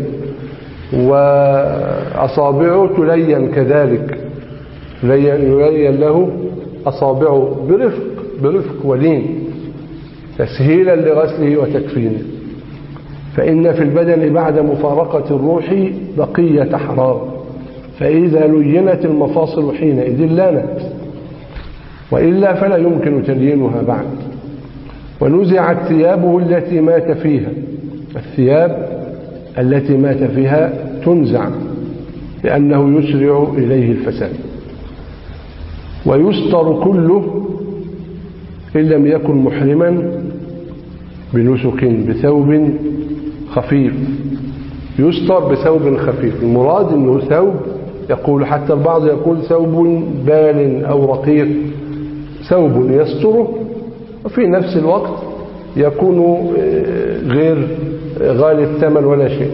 Speaker 2: وأصابعه تلين كذلك، يلين له أصابعه برفق برفق ولين تسهيلا لغسله وتكفينه. فإن في البدن بعد مفارقة الروح بقية حرارة، فإذا لينت المفاصل حينئذ لانت، وإلا فلا يمكن تليينها بعد. ونزعت ثيابه التي مات فيها، الثياب التي مات فيها تنزع لأنه يسرع إليه الفساد. ويستر كله إن لم يكن محرما بنسك بثوب خفيف، يستر بثوب خفيف. المراد أنه ثوب، يقول حتى البعض يقول ثوب بال أو رقيق، ثوب يستره وفي نفس الوقت يكون غير غالي الثمن ولا شيء.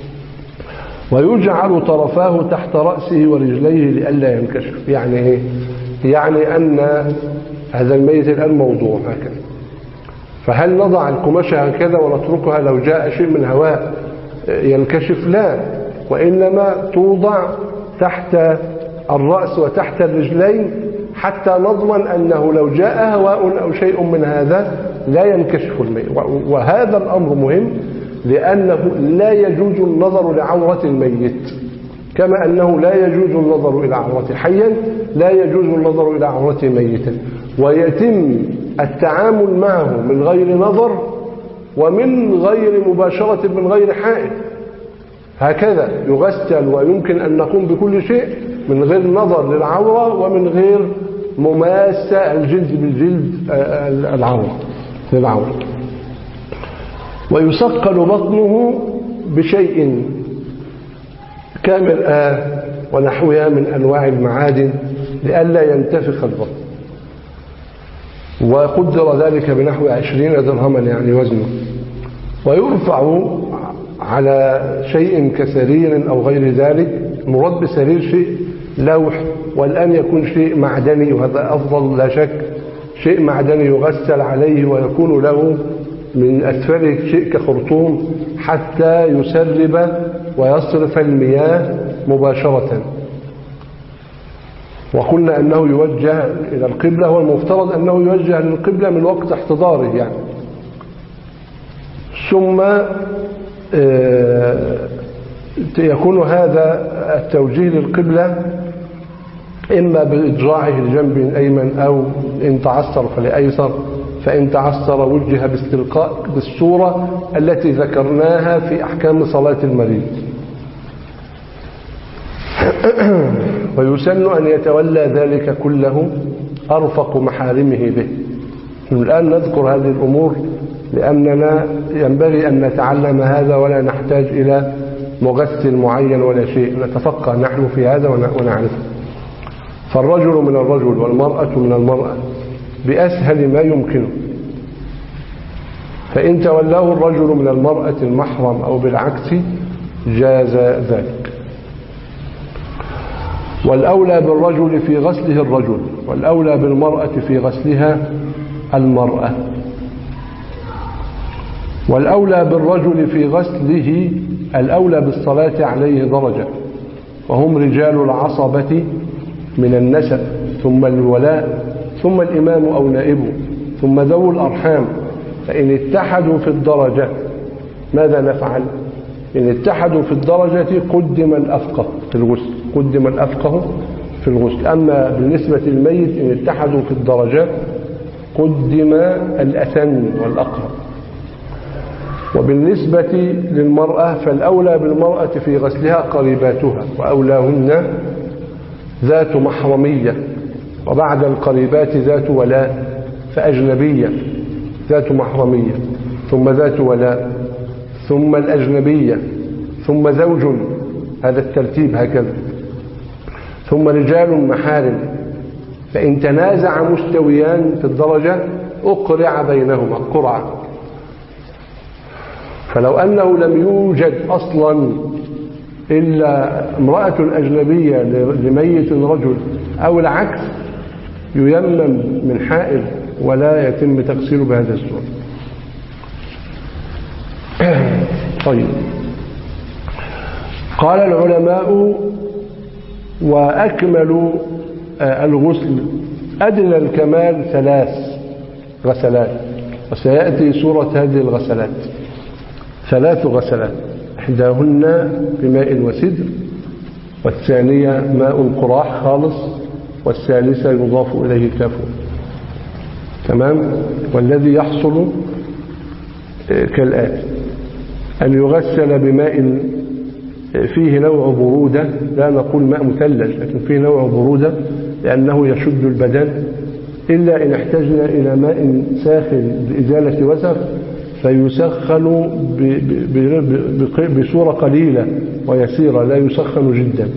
Speaker 2: ويجعل طرفاه تحت رأسه ورجليه لئلا ينكشف. يعني ايه؟ يعني أن هذا الميت الآن موضوع هكذا، فهل نضع القماشة هكذا ونتركها لو جاء شيء من هواء ينكشف؟ لا، وإنما توضع تحت الرأس وتحت الرجلين حتى نضمن أنه لو جاء هواء أو شيء من هذا لا ينكشف الميت. وهذا الأمر مهم لأنه لا يجوز النظر لعورة الميت، كما أنه لا يجوز النظر إلى عورة حيا لا يجوز النظر إلى عورة ميتا. ويتم التعامل معه من غير نظر ومن غير مباشرة من غير حائل، هكذا يغسل ويمكن أن نقوم بكل شيء من غير نظر للعورة ومن غير مماسة الجلد بالجلد العورة للعورة. ويثقل بطنه بشيء كامرآة ونحوها من أنواع المعادن لئلا ينتفخ البطن، وقدر ذلك بنحو عشرين درهما يعني وزنه. ويرفع على شيء كسرير أو غير ذلك، مراد بسرير شيء لوح، والآن يكون شيء معدني وهذا أفضل لا شك، شيء معدني يغسل عليه ويكون له من أسفله شيء كخرطوم حتى يسرب ويصرف المياه مباشرة. وقلنا أنه يوجه إلى القبلة، والمفترض أنه يوجه للقبلة من وقت احتضاره يعني. ثم يكون هذا التوجيه للقبلة إما بإضراعه الجنب الأيمن أو إن تعثر فلأيسر، فإن تعثر وجه باستلقاء بالصورة التي ذكرناها في أحكام صلاة المريض. ويسن أن يتولى ذلك كله أرفق محارمه به. الآن نذكر هذه الأمور لأننا ينبغي أن نتعلم هذا ولا نحتاج إلى مغسل معين ولا شيء، نتفقه نحن في هذا ونعرفه. فالرجل من الرجل والمرأة من المرأة بأسهل ما يمكنه، فإن تولاه الرجل من المرأة المحرم أو بالعكس جاز ذلك. والأولى بالرجل في غسله الرجل، والأولى بالمرأة في غسلها المرأة. والأولى بالرجل في غسله الأولى بالصلاة عليه درجة، وهم رجال العصبة من النسب، ثم الولاء، ثم الإمام أو نائبه، ثم ذو الأرحام. فإن اتحدوا في الدرجة ماذا نفعل؟ إن اتحدوا في الدرجة قدم الأفقه في الغسل، قدم الأفقه في الغسل. أما بالنسبة للميت إن اتحدوا في الدرجة قدم الأثن والأقرب. وبالنسبة للمرأة فالأولى بالمرأة في غسلها قريباتها، وأولاهن ذات محرمية، وبعد القريبات ذات ولاء، فأجنبية ذات محرمية، ثم ذات ولاء، ثم الأجنبية، ثم زوج، هذا الترتيب هكذا، ثم رجال محارم. فإن تنازع مستويان في الدرجة أقرع بينهما قرعة. فلو أنه لم يوجد أصلا إلا امرأة أجنبية لميت رجل أو العكس ييمم من حائل ولا يتم تغسيله بهذا الصورة. طيب، قال العلماء وأكمل الغسل أدنى الكمال ثلاث غسلات، وسيأتي صورة هذه الغسلات ثلاث غسلات، إحداهن بماء وسدر، والثانية ماء قراح خالص، والثالثة يضاف إليه كافور. تمام. والذي يحصل كالآتي: أن يغسل بماء فيه نوع برودة، لا نقول ماء مثلج لكن فيه نوع برودة لأنه يشد البدن، إلا إن احتجنا إلى ماء ساخن لإزالة وسخ فيسخن بصورة قليلة ويسيرة، لا يسخن جدا.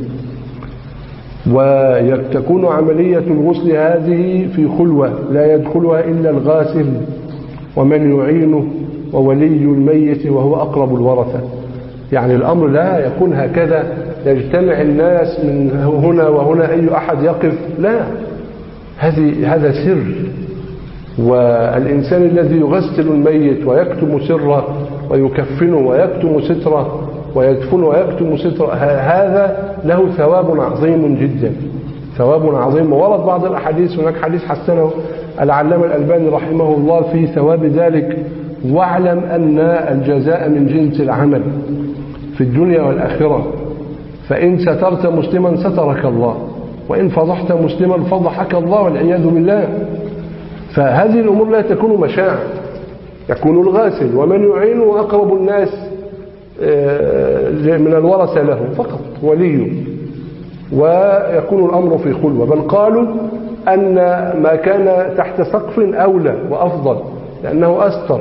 Speaker 2: وتكون عملية الغسل هذه في خلوة لا يدخلها إلا الغاسل ومن يعينه وولي الميت وهو أقرب الورثة. يعني الأمر لا يكون هكذا يجتمع الناس من هنا وهنا أي أحد يقف، لا، هذه هذا سر. والإنسان الذي يغسل الميت ويكتم سره ويكفنه ويكتم ستره ويدفنه ويكتم ستره، هذا له ثواب عظيم جدا، ثواب عظيم. وورد بعض الأحاديث، هناك حديث حسنه العلامة الألباني رحمه الله في ثواب ذلك: واعلم أن الجزاء من جنس العمل في الدنيا والآخرة، فإن سترت مسلما سترك الله، وإن فضحت مسلما فضحك الله والعياذ بالله. فهذه الأمور لا تكون مشاع، يكون الغاسل ومن يعينه أقرب الناس من الورثة له فقط وليه، ويكون الأمر في خلوة. بل قالوا أن ما كان تحت سقف أولى وأفضل، لأنه أستر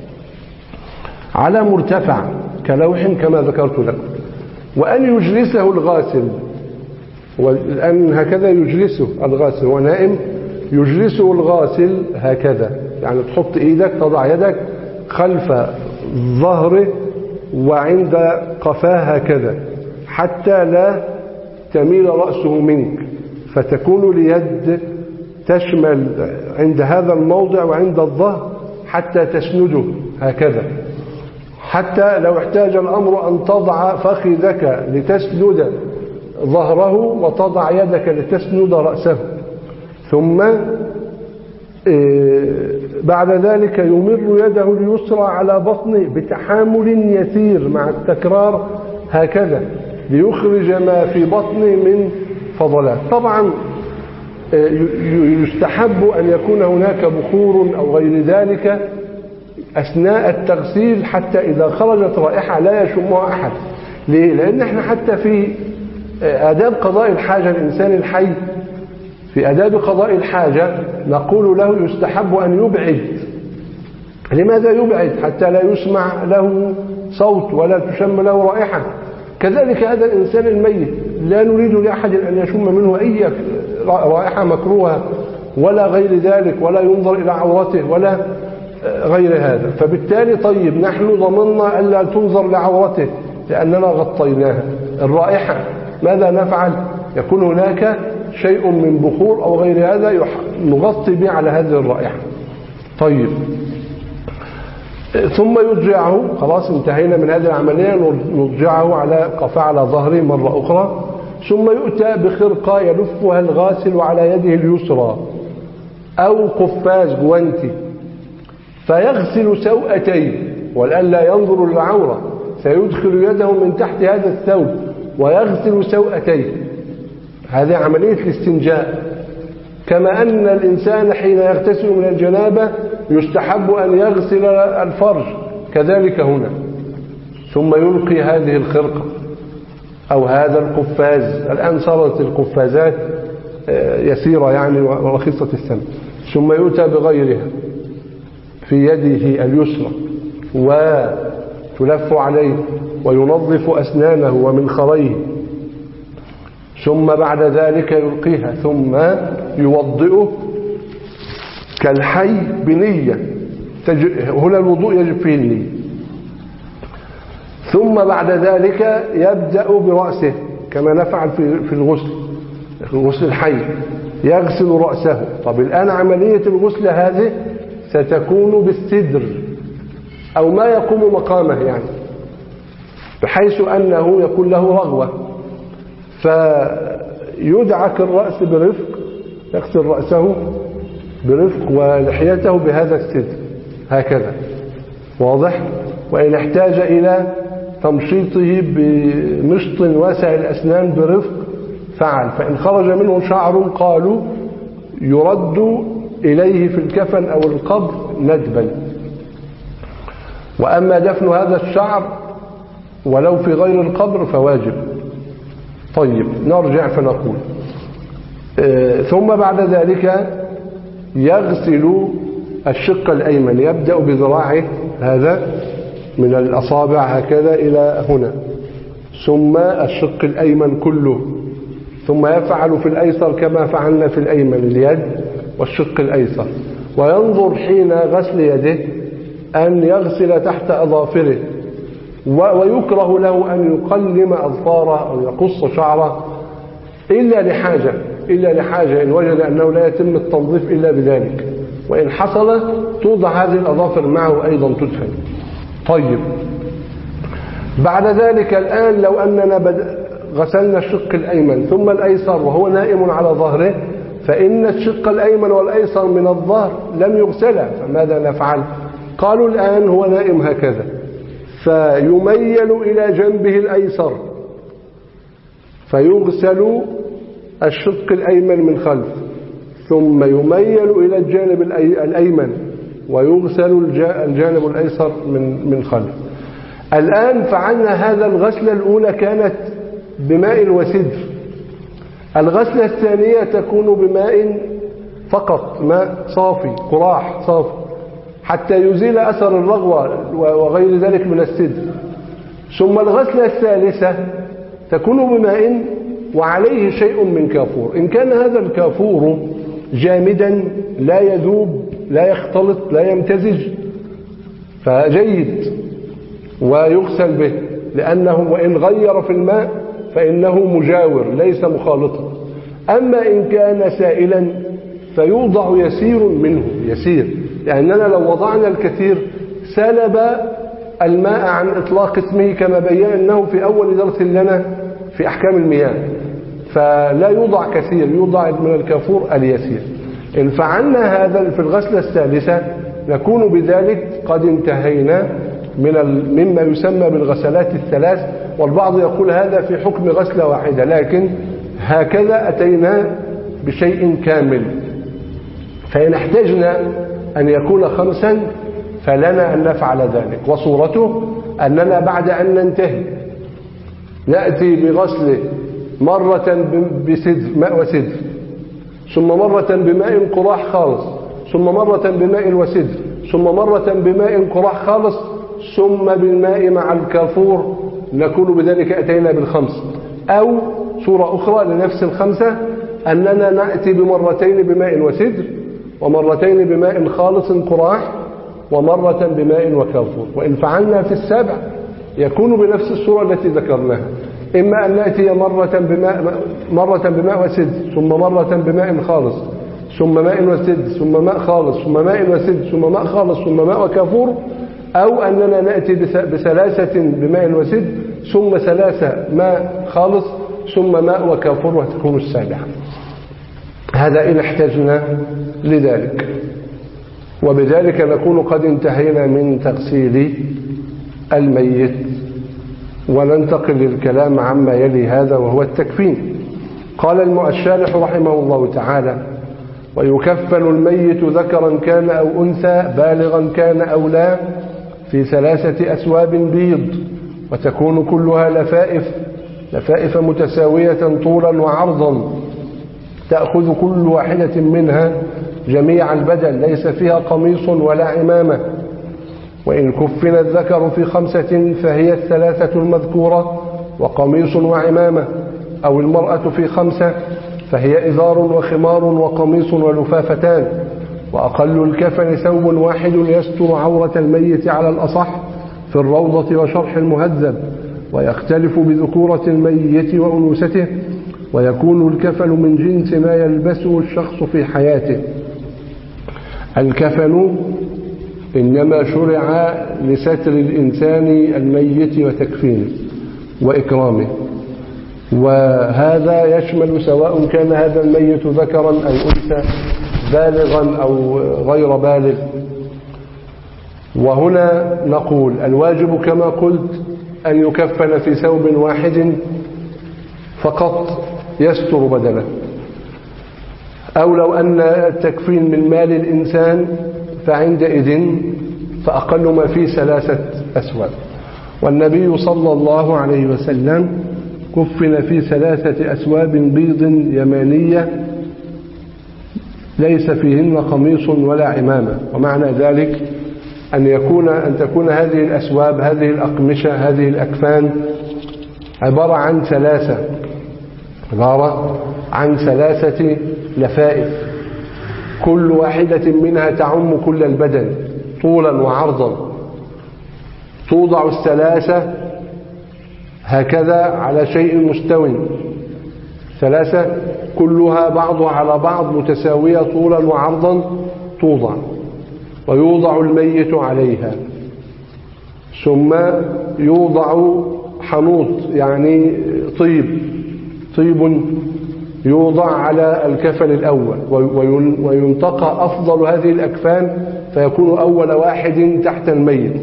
Speaker 2: على مرتفع كلوح كما ذكرت لكم. وأن يجلسه الغاسل، والآن هكذا يجلسه الغاسل ونائم، يجلسه الغاسل هكذا، يعني تحط إيدك، تضع يدك خلف ظهره وعند قفاه هكذا حتى لا تميل رأسه منك، فتكون اليد تشمل عند هذا الموضع وعند الظهر حتى تسنده هكذا، حتى لو احتاج الأمر أن تضع فخذك لتسند ظهره وتضع يدك لتسند رأسه. ثم بعد ذلك يمر يده اليسرى على بطنه بتحامل يسير مع التكرار هكذا ليخرج ما في بطنه من فضلات. طبعا يستحب أن يكون هناك بخور أو غير ذلك أثناء التغسيل حتى إذا خرجت رائحة لا يشمها أحد. ليه؟ لأن احنا حتى في آداب قضاء الحاجة الإنسان الحي، في آداب قضاء الحاجة نقول له يستحب أن يبعد. لماذا يبعد؟ حتى لا يسمع له صوت ولا تشم له رائحة. كذلك هذا الإنسان الميت لا نريد لأحد أن يشم منه أي رائحة مكروهة ولا غير ذلك، ولا ينظر إلى عورته ولا غير هذا. فبالتالي طيب نحن ضمننا ألا تنظر لعورته لأننا غطيناها. الرائحة ماذا نفعل؟ يكون هناك شيء من بخور أو غير هذا نغطي به على هذه الرائحة. طيب ثم يرجعه، خلاص انتهينا من هذه العملية، نرجعه على قفا على ظهره مرة أخرى. ثم يؤتى بخرقة يلفها الغاسل على يده اليسرى أو قفاز جوانتي فيغسل سوأتين، والآن لا ينظر للعورة، سيدخل يده من تحت هذا الثوب ويغسل سوأتين. هذه عملية الاستنجاء. كما أن الإنسان حين يغتسل من الجنابة يستحب أن يغسل الفرج، كذلك هنا. ثم يلقي هذه الخرقة أو هذا القفاز. الآن صارت القفازات يسيرة يعني ورخيصة الثمن. ثم يؤتى بغيرها في يده اليسرى وتلف عليه وينظف أسنانه ومنخريه، ثم بعد ذلك يلقيها، ثم يوضئه كالحي بنية. هنا الوضوء يجب فيه النية. ثم بعد ذلك يبدأ برأسه كما نفعل في الغسل، في الغسل الحي يغسل رأسه. طب الآن عملية الغسل هذه ستكون بالسدر أو ما يقوم مقامه، يعني بحيث أنه يكون له رغوة، فيدعك الرأس برفق، يغسل رأسه برفق ولحيته بهذا السدر هكذا، واضح؟ وإن احتاج إلى تمشيطه بمشط واسع الأسنان برفق فعل. فإن خرج منه شعر قالوا يرد إليه في الكفن أو القبر ندبا. وأما دفن هذا الشعر ولو في غير القبر فواجب. طيب نرجع فنقول ثم بعد ذلك يغسل الشق الأيمن، يبدأ بذراعه هذا من الأصابع هكذا إلى هنا، ثم الشق الأيمن كله، ثم يفعل في الأيسر كما فعلنا في الأيمن، اليد والشق الأيسر. وينظر حين غسل يده أن يغسل تحت أظافره، ويكره له أن يقلم أظفاره أو يقص شعره إلا لحاجة إلا لحاجة إن وجد أنه لا يتم التنظيف إلا بذلك، وإن حصل توضع هذه الأظافر معه أيضا تدفن. طيب، بعد ذلك الآن لو أننا غسلنا الشق الأيمن ثم الأيسر وهو نائم على ظهره، فإن الشق الأيمن والأيسر من الظهر لم يغسلا، فماذا نفعل؟ قالوا الآن هو نائم هكذا، فيميل إلى جنبه الأيسر فيغسل الشق الأيمن من خلف، ثم يميل إلى الجانب الأيمن ويغسل الجانب الأيسر من من خلف. الآن فعلنا هذا الغسلة الأولى كانت بماء وسدر، الغسلة الثانية تكون بماء فقط، ماء صافي قراح صافي حتى يزيل أثر الرغوة وغير ذلك من السدر. ثم الغسلة الثالثة تكون بماء وعليه شيء من كافور، إن كان هذا الكافور جامدا لا يذوب لا يختلط لا يمتزج فجيد ويغسل به، لأنه وإن غير في الماء فإنه مجاور ليس مخالطا. أما إن كان سائلا فيوضع يسير منه، يسير، لأننا لو وضعنا الكثير سلب الماء عن إطلاق اسمه كما بيناه في أول درس لنا في أحكام المياه، فلا يوضع كثير، يوضع من الكافور اليسير. إن فعلنا هذا في الغسلة الثالثة نكون بذلك قد انتهينا من مما يسمى بالغسلات الثلاث، والبعض يقول هذا في حكم غسلة واحدة، لكن هكذا أتينا بشيء كامل. فإن احتجنا أن يكون خمسا فلنا أن نفعل ذلك، وصورته أننا بعد أن ننتهي نأتي بغسل مرة بسدر ماء وسدر، ثم مرة بماء قراح خالص، ثم مرة بماء وسدر، ثم مرة بماء قراح خالص، ثم بالماء مع الكافور، نكون بذلك أتينا بالخمس. أو صورة أخرى لنفس الخمسة أننا نأتي بمرتين بماء وسدر، ومرتين بماء خالص قراح، ومرة بماء وكافور. وإن فعلنا في السبع يكون بنفس الصورة التي ذكرناها، إما أن نأتي مرة بماء, مرة بماء وسدر، ثم مرة بماء خالص، ثم ماء وسدر، ثم ماء خالص، ثم ماء وسدر، ثم ماء خالص، ثم ماء وكافور. أو أننا نأتي بثلاثة بماء وسدر، ثم ثلاثة ماء خالص، ثم ماء وكافور، وتكون السابعة. هذا إن احتجنا لذلك، وبذلك نكون قد انتهينا من تغسيل الميت. وننتقل للكلام عما يلي هذا وهو التكفين. قال الشارح رحمه الله تعالى: ويكفن الميت ذكرا كان أو أنثى بالغا كان أو لا في ثلاثة أثواب بيض، وتكون كلها لفائف لفائف متساوية طولا وعرضا، تأخذ كل واحدة منها جميع البدن، ليس فيها قميص ولا عمامة. وإن كفن الذكر في خمسة فهي الثلاثة المذكورة وقميص وعمامة، أو المرأة في خمسة فهي إزار وخمار وقميص ولفافتان. وأقل الكفن ثوب واحد يستر عورة الميت على الأصح في الروضة وشرح المهذب، ويختلف بذكورة الميت وأنوثته، ويكون الكفن من جنس ما يلبسه الشخص في حياته. الكفن إنما شرع لستر الإنسان الميت وتكفينه وإكرامه، وهذا يشمل سواء كان هذا الميت ذكرا أو أنثى، بالغا أو غير بالغ. وهنا نقول الواجب كما قلت أن يكفن في ثوب واحد فقط يستر بدنه، أو لو أن التكفين من مال الإنسان فعندئذ فأقل ما فيه ثلاثة أثواب. والنبي صلى الله عليه وسلم كفن في ثلاثة أثواب بيض يمانية ليس فيهن قميص ولا عمامة. ومعنى ذلك أن يكون أن تكون هذه الأسواب، هذه الأقمشة، هذه الأكفان عبارة عن ثلاثة عبارة عن ثلاثة لفائف، كل واحدة منها تعم كل البدن طولا وعرضا. توضع الثلاثة هكذا على شيء مستوٍ، ثلاثة كلها بعضها على بعض متساوية طولا وعرضا توضع، ويوضع الميت عليها. ثم يوضع حنوط يعني طيب طيب يوضع على الكفن الأول، وينتقى أفضل هذه الأكفان فيكون أول واحد تحت الميت،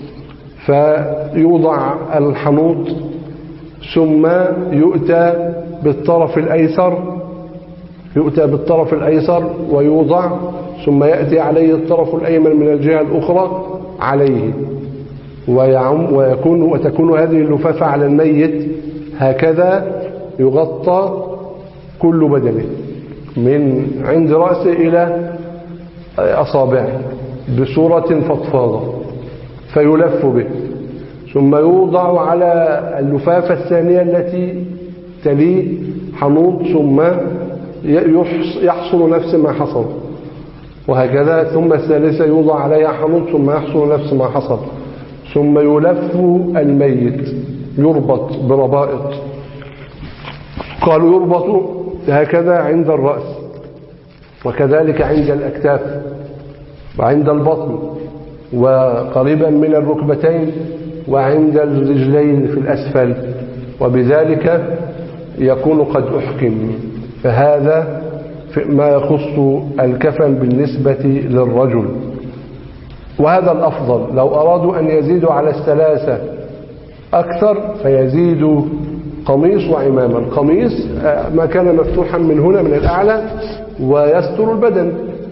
Speaker 2: فيوضع الحنوط. ثم يؤتى بالطرف الأيسر يؤتى بالطرف الأيسر ويوضع، ثم يأتي عليه الطرف الأيمن من الجهة الأخرى عليه، ويعم ويكون وتكون هذه اللفافة على الميت هكذا، يغطى كل بدنه من عند رأسه إلى أصابعه بصورة فضفاضة، فيلف به. ثم يوضع على اللفافة الثانية التي تلي حنوط، ثم يحصل نفس ما حصل، وهكذا. ثم الثالثة يوضع عليها حنوط، ثم يحصل نفس ما حصل. ثم يلف الميت، يربط بربائط. قالوا يربط هكذا عند الرأس، وكذلك عند الأكتاف وعند البطن، وقريبا من الركبتين، وعند الرجلين في الأسفل، وبذلك يكون قد أحكم. فهذا ما يخص الكفن بالنسبة للرجل، وهذا الأفضل. لو أرادوا أن يزيدوا على الثلاثة أكثر فيزيدوا قميص وعماما. القميص ما كان مفتوحا من هنا من الأعلى ويستر البدن،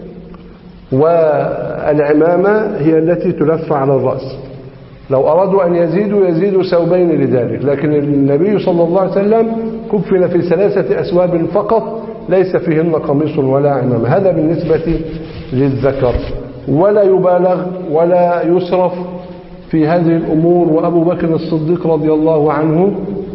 Speaker 2: والعمامة هي التي تلف على الرأس. لو أرادوا أن يزيدوا يزيدوا ثوبين لذلك، لكن النبي صلى الله عليه وسلم كفن في ثلاثة أثواب فقط ليس فيهن قميص ولا عمامة. هذا بالنسبة للذكر، ولا يبالغ ولا يسرف في هذه الأمور. وأبو بكر الصديق رضي الله عنه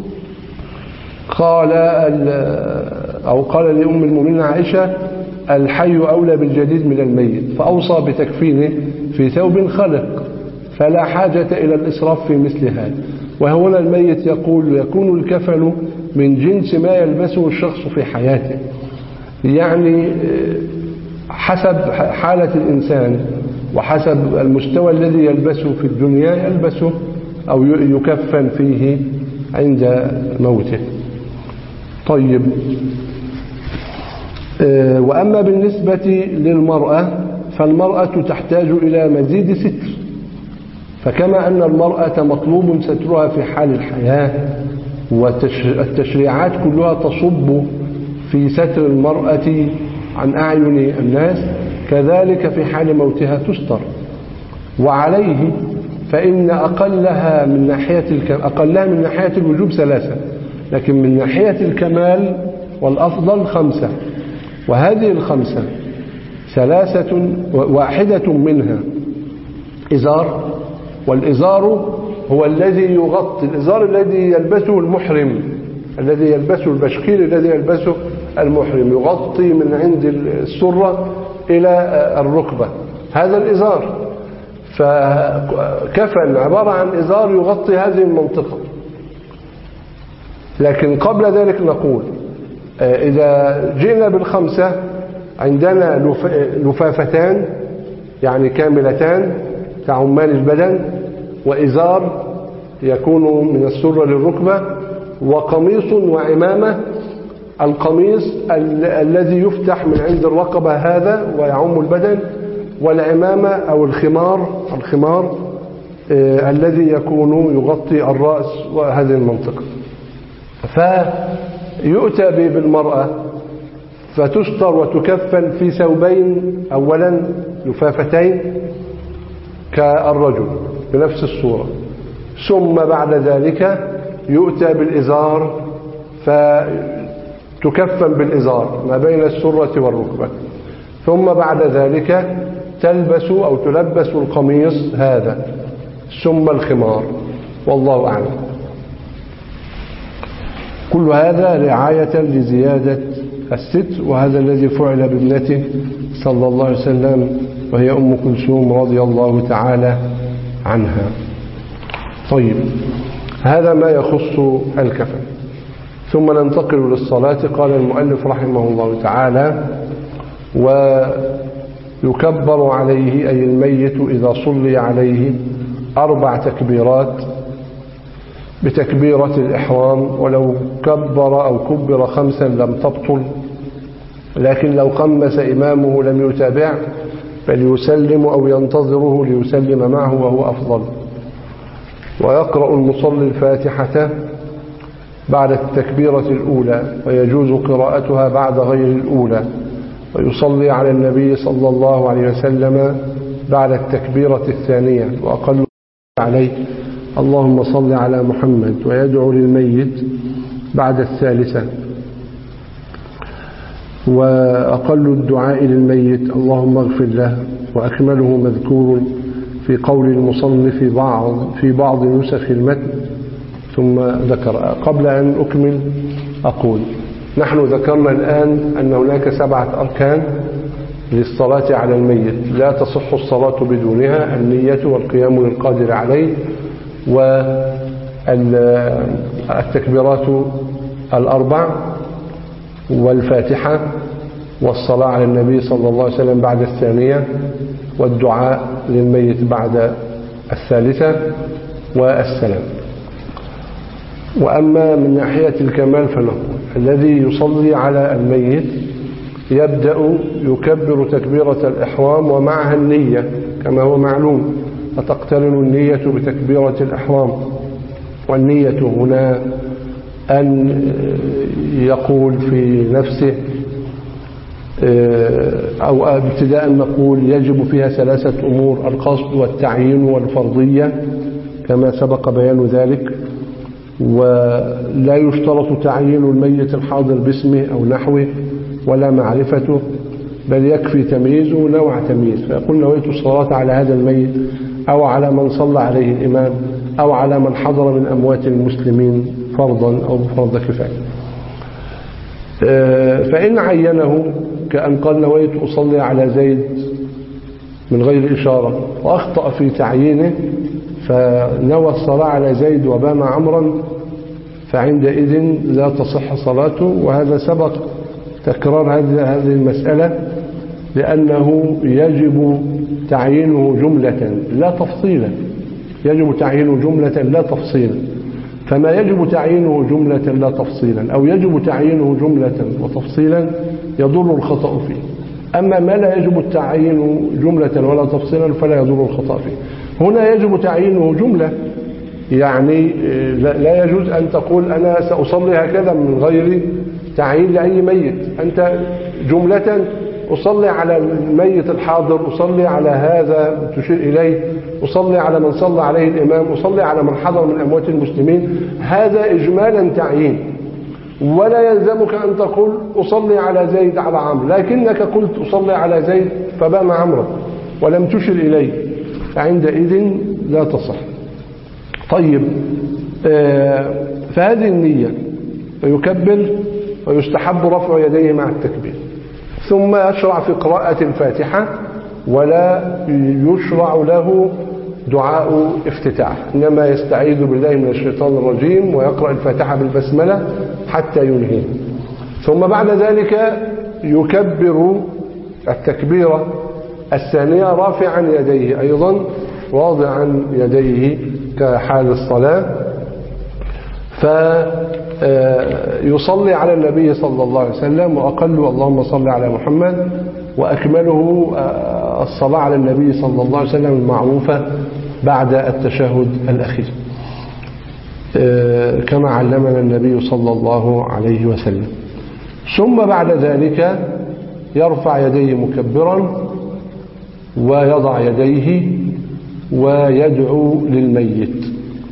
Speaker 2: قال أو قال لأم المؤمنين عائشة: الحي أولى بالجديد من الميت، فأوصى بتكفينه في ثوب خلق، فلا حاجة إلى الإسراف في مثل هذا. وهنا الميت يقول: يكون الكفن من جنس ما يلبسه الشخص في حياته، يعني حسب حالة الإنسان وحسب المستوى الذي يلبسه في الدنيا يلبسه أو يكفن فيه عند موته. طيب، وأما بالنسبة للمرأة فالمرأة تحتاج إلى مزيد ستر، فكما أن المرأة مطلوب سترها في حال الحياة والتشريعات كلها تصب في ستر المرأة عن أعين الناس، كذلك في حال موتها تستر. وعليه فإن أقلها من ناحية أقلها من ناحية الوجوب ثلاثة، لكن من ناحية الكمال والأفضل خمسة. وهذه الخمسة ثلاثة واحدة منها إزار، والإزار هو الذي يغطي، الإزار الذي يلبسه المحرم، الذي يلبسه البشكير الذي يلبسه المحرم، يغطي من عند السرة إلى الركبة، هذا الإزار. فكفن عبارة عن إزار يغطي هذه المنطقة. لكن قبل ذلك نقول إذا جئنا بالخمسة عندنا لفافتان يعني كاملتان تعمان البدن، وإزار يكون من السرة للركبة، وقميص وعمامة. القميص ال الذي يفتح من عند الرقبة هذا ويعم البدن، والعمامة أو الخمار الخمار آه الذي يكون يغطي الرأس وهذه المنطقة. فيؤتى بالمرأة فتستر وتكفن في ثوبين، أولا لفافتين كالرجل بنفس الصورة، ثم بعد ذلك يؤتى بالإزار فتكفن بالإزار ما بين السرة والركبة، ثم بعد ذلك تلبس أو تلبس القميص هذا ثم الخمار، والله أعلم. كل هذا رعاية لزيادة الستر، وهذا الذي فعل بابنته صلى الله عليه وسلم وهي أم كلثوم رضي الله تعالى عنها. طيب، هذا ما يخص الكفن. ثم ننتقل للصلاة. قال المؤلف رحمه الله تعالى: ويكبر عليه أي الميت إذا صلي عليه أربع تكبيرات بتكبيرة الإحرام، ولو كبر أو كبر خمسا لم تبطل، لكن لو خمس إمامه لم يتابع بل يسلم أو ينتظره ليسلم معه وهو أفضل. ويقرأ المصلي الفاتحة بعد التكبيرة الأولى، ويجوز قراءتها بعد غير الأولى، ويصلي على النبي صلى الله عليه وسلم بعد التكبيرة الثانية، وأقل عليه اللهم صل على محمد، ويدعو للميت بعد الثالثة. وأقل الدعاء للميت اللهم اغفر له، وأكمله مذكور في قول المصنف في بعض في بعض نسخ المتن. ثم ذكر. قبل أن أكمل أقول: نحن ذكرنا الآن أن هناك سبعة أركان للصلاة على الميت لا تصح الصلاة بدونها: النية، والقيام للقادر عليه، والتكبيرات الأربع، والفاتحة، والصلاة على النبي صلى الله عليه وسلم بعد الثانية، والدعاء للميت بعد الثالثة، والسلام. وأما من ناحية الكمال فنقول: الذي يصلي على الميت يبدأ يكبر تكبيرة الإحرام ومعها النية كما هو معلوم، فتقترن النية بتكبيرة الإحرام. والنية هنا أن يقول في نفسه، أو ابتداء نقول يجب فيها ثلاثة أمور: القصد والتعيين والفرضية كما سبق بيان ذلك. ولا يشترط تعيين الميت الحاضر باسمه أو نحوه ولا معرفته، بل يكفي تمييزه نوع تمييز، فيقول نويت الصلاة على هذا الميت، أو على من صلى عليه الإمام، أو على من حضر من أموات المسلمين فرضا أو فرض كفاية. فإن عينه كأن قال نويت أصلي على زيد من غير إشارة وأخطأ في تعيينه، فنوى الصلاة على زيد وبان عمرا، فعندئذ لا تصح صلاته. وهذا سبق تكرار هذه المسألة، لأنه يجب تعيينه جملة لا تفصيلا، يجب تعيينه جملة لا تفصيلا. فما يجب تعيينه جملة لا تفصيلا أو يجب تعيينه جملة وتفصيلا يضر الخطأ فيه. أما ما لا يجب التعيين جملة ولا تفصيلا فلا يضر الخطأ فيه. هنا يجب تعيينه جملة، يعني لا يجوز أن تقول أنا سأصلي هكذا من غير تعيين لأي ميت. أنت جملة أصلي على الميت الحاضر، أصلي على هذا تشير إليه، أصلي على من صلى عليه الإمام، أصلي على من حضر من أموات المسلمين، هذا إجمالا تعيين. ولا يلزمك أن تقول أصلي على زيد على عمرو، لكنك قلت أصلي على زيد فبان عمرو ولم تشر إليه، فعندئذ لا تصح. طيب، فهذه النية، ويكبر ويستحب رفع يديه مع التكبير، ثم يشرع في قراءة الفاتحة، ولا يشرع له دعاء افتتاح، إنما يستعيذ بالله من الشيطان الرجيم ويقرأ الفاتحة بالبسملة حتى ينهي. ثم بعد ذلك يكبر التكبيرة الثانية رافعا يديه أيضا، واضعا يديه كحال الصلاة، فيصلي على النبي صلى الله عليه وسلم، وأقل اللهم صل على محمد، وأكمله الصلاة على النبي صلى الله عليه وسلم المعروفة بعد التشهد الأخير كما علمنا النبي صلى الله عليه وسلم. ثم بعد ذلك يرفع يديه مكبرا ويضع يديه ويدعو للميت.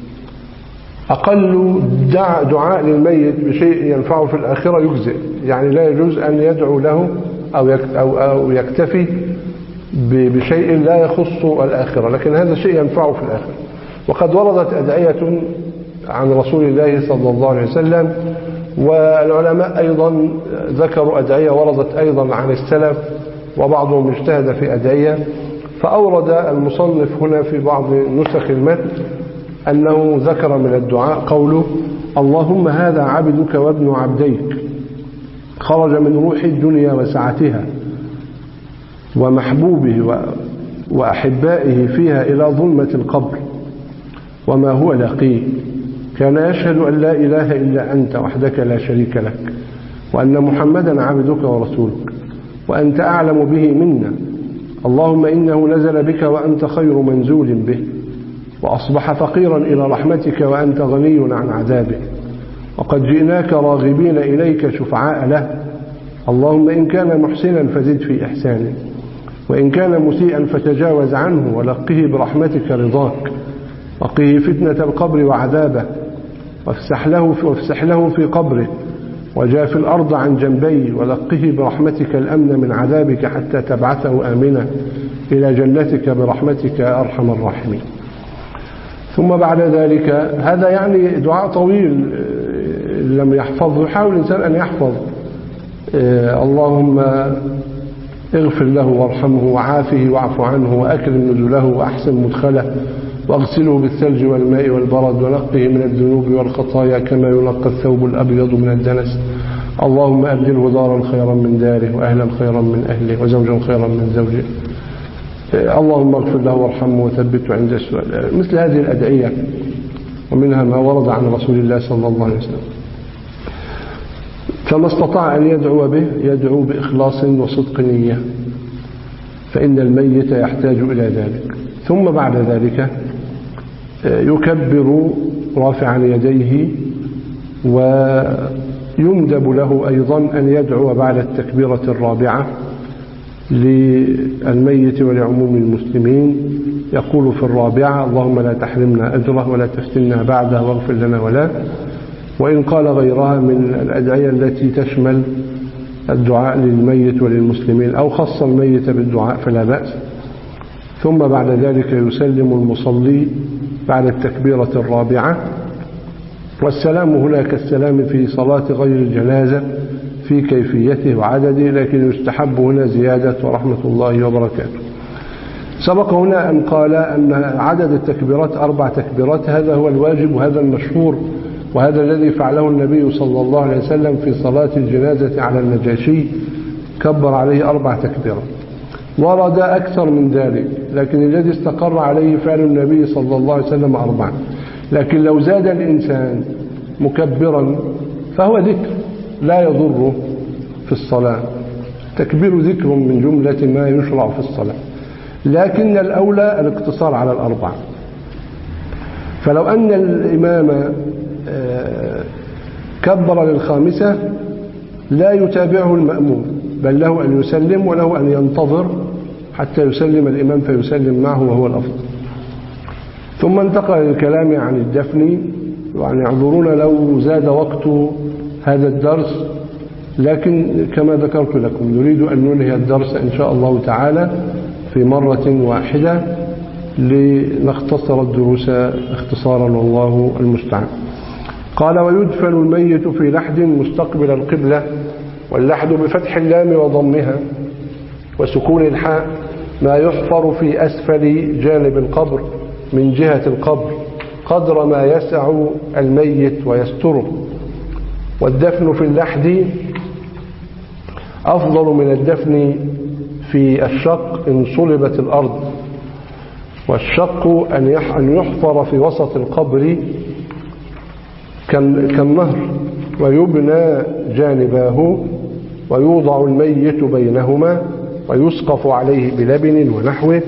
Speaker 2: أقل دعاء للميت بشيء ينفعه في الآخرة يجزئ، يعني لا يجوز أن يدعو له أو أو يكتفي بشيء لا يخص الآخرة، لكن هذا شيء ينفعه في الآخرة. وقد وردت أدعية عن رسول الله صلى الله عليه وسلم، والعلماء أيضا ذكروا أدعية وردت أيضا عن السلف، وبعضهم اجتهد في أدعية. فأورد المصنف هنا في بعض نسخ المتن أنه ذكر من الدعاء قوله: اللهم هذا عبدك وابن عبديك خرج من روح الدنيا وسعتها ومحبوبه وأحبائه فيها إلى ظلمة القبر وما هو لقيه، كان يشهد أن لا إله إلا أنت وحدك لا شريك لك، وأن محمدا عبدك ورسولك، وأنت أعلم به منا. اللهم إنه نزل بك وأنت خير منزول به، وأصبح فقيرا إلى رحمتك وأنت غني عن عذابك، وقد جئناك راغبين إليك شفعاء له. اللهم إن كان محسنا فزد في إحسانه، وإن كان مسيئا فتجاوز عنه، ولقه برحمتك رضاك، وقه فتنة القبر وعذابه، وافسح له وافسح له في قبره، وجاف الأرض عن جنبيه، ولقه برحمتك الأمن من عذابك حتى تبعثه آمنا إلى جنتك برحمتك يا أرحم الراحمين. ثم بعد ذلك، هذا يعني دعاء طويل لم يحفظه، يحاول الإنسان أن يحفظ: اللهم اغفر له وارحمه وعافه واعف عنه وأكرم نزله وأحسن مدخله واغسله بالثلج والماء والبرد ونقه من الذنوب والخطايا كما ينقى الثوب الأبيض من الدنس. اللهم أبدله دارا خيرا من داره، وأهلا خيرا من أهله، وزوجا خيرا من زوجه. اللهم اغفر له وارحمه وثبته عند السؤال. مثل هذه الأدعية، ومنها ما ورد عن رسول الله صلى الله عليه وسلم. فما استطاع أن يدعو به يدعو بإخلاص وصدق نية، فإن الميت يحتاج إلى ذلك. ثم بعد ذلك يكبر رافعا يديه، ويندب له أيضا أن يدعو بعد التكبيرة الرابعة للميت ولعموم المسلمين. يقول في الرابعة: اللهم لا تحرمنا أجره ولا تفتنا بعده واغفر لنا ولا. وإن قال غيرها من الأدعية التي تشمل الدعاء للميت وللمسلمين، أو خص الميت بالدعاء فلا بأس. ثم بعد ذلك يسلم المصلي بعد التكبيرة الرابعة، والسلام هنا كالسلام في صلاة غير الجنازة في كيفيته وعدده، لكن يستحب هنا زيادة ورحمة الله وبركاته. سبق هنا أن قال أن عدد التكبيرات أربع تكبيرات، هذا هو الواجب وهذا المشهور، وهذا الذي فعله النبي صلى الله عليه وسلم في صلاة الجنازة على النجاشي، كبر عليه أربع تكبيرات. ورد أكثر من ذلك، لكن الذي استقر عليه فعل النبي صلى الله عليه وسلم أربعة. لكن لو زاد الإنسان مكبرا فهو ذكر لا يضره في الصلاة. تكبير ذكر من جملة ما يشرع في الصلاة، لكن الأولى الاقتصار على الأربعة. فلو أن الإمام كبر للخامسة لا يتابعه المأموم، بل له أن يسلم وله أن ينتظر حتى يسلم الإمام فيسلم معه وهو الأفضل. ثم انتقل للكلام عن الدفن، يعني اعذرونا لو زاد وقت هذا الدرس، لكن كما ذكرت لكم نريد أن ننهي الدرس إن شاء الله تعالى في مرة واحدة لنختصر الدروس اختصارا، والله المستعان. قال: ويدفن الميت في لحد مستقبل القبلة، واللحد بفتح اللام وضمها وسكون الحاء ما يحفر في أسفل جانب القبر من جهة القبر قدر ما يسع الميت ويستره. والدفن في اللحد أفضل من الدفن في الشق إن صلبت الأرض، والشق أن يحفر في وسط القبر كالنهر، ويبنى جانباه ويوضع الميت بينهما ويسقف عليه بلبن ونحوه،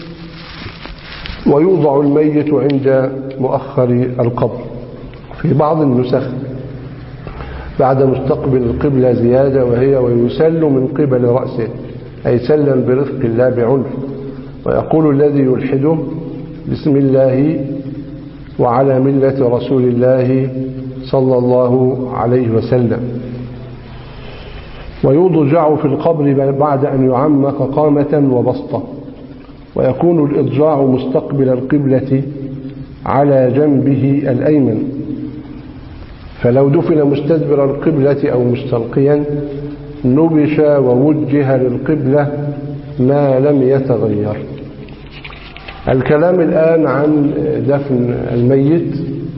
Speaker 2: ويوضع الميت عند مؤخر القبر. في بعض النسخ بعد مستقبل القبلة زيادة، وهي ويسل من قبل رأسه، أي سلا برفق لا بعنف. ويقول الذي يلحده: بسم الله وعلى ملة رسول الله صلى الله عليه وسلم. ويضجع في القبر بعد أن يعمق قامة وبسطة، ويكون الإضجاع مستقبل القبلة على جنبه الأيمن، فلو دفن مستدبر القبلة أو مستلقيا نبش ووجه للقبلة ما لم يتغير. الكلام الآن عن دفن الميت،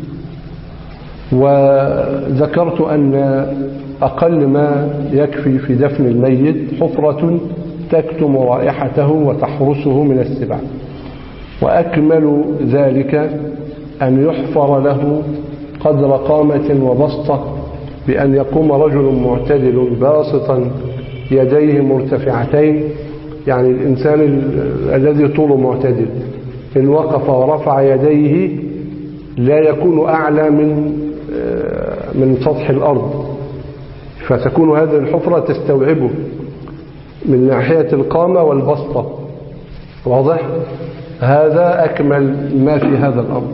Speaker 2: وذكرت أن أقل ما يكفي في دفن الميت حفرة تكتم رائحته وتحرسه من السباع، وأكمل ذلك أن يحفر له قدر قامة وبسطة، بأن يقوم رجل معتدل باسطا يديه مرتفعتين، يعني الإنسان الذي طوله معتدل إن وقف ورفع يديه لا يكون أعلى من من سطح الأرض، فتكون هذه الحفرة تستوعبه من ناحية القامة والبسطة. واضح؟ هذا أكمل ما في هذا الأمر.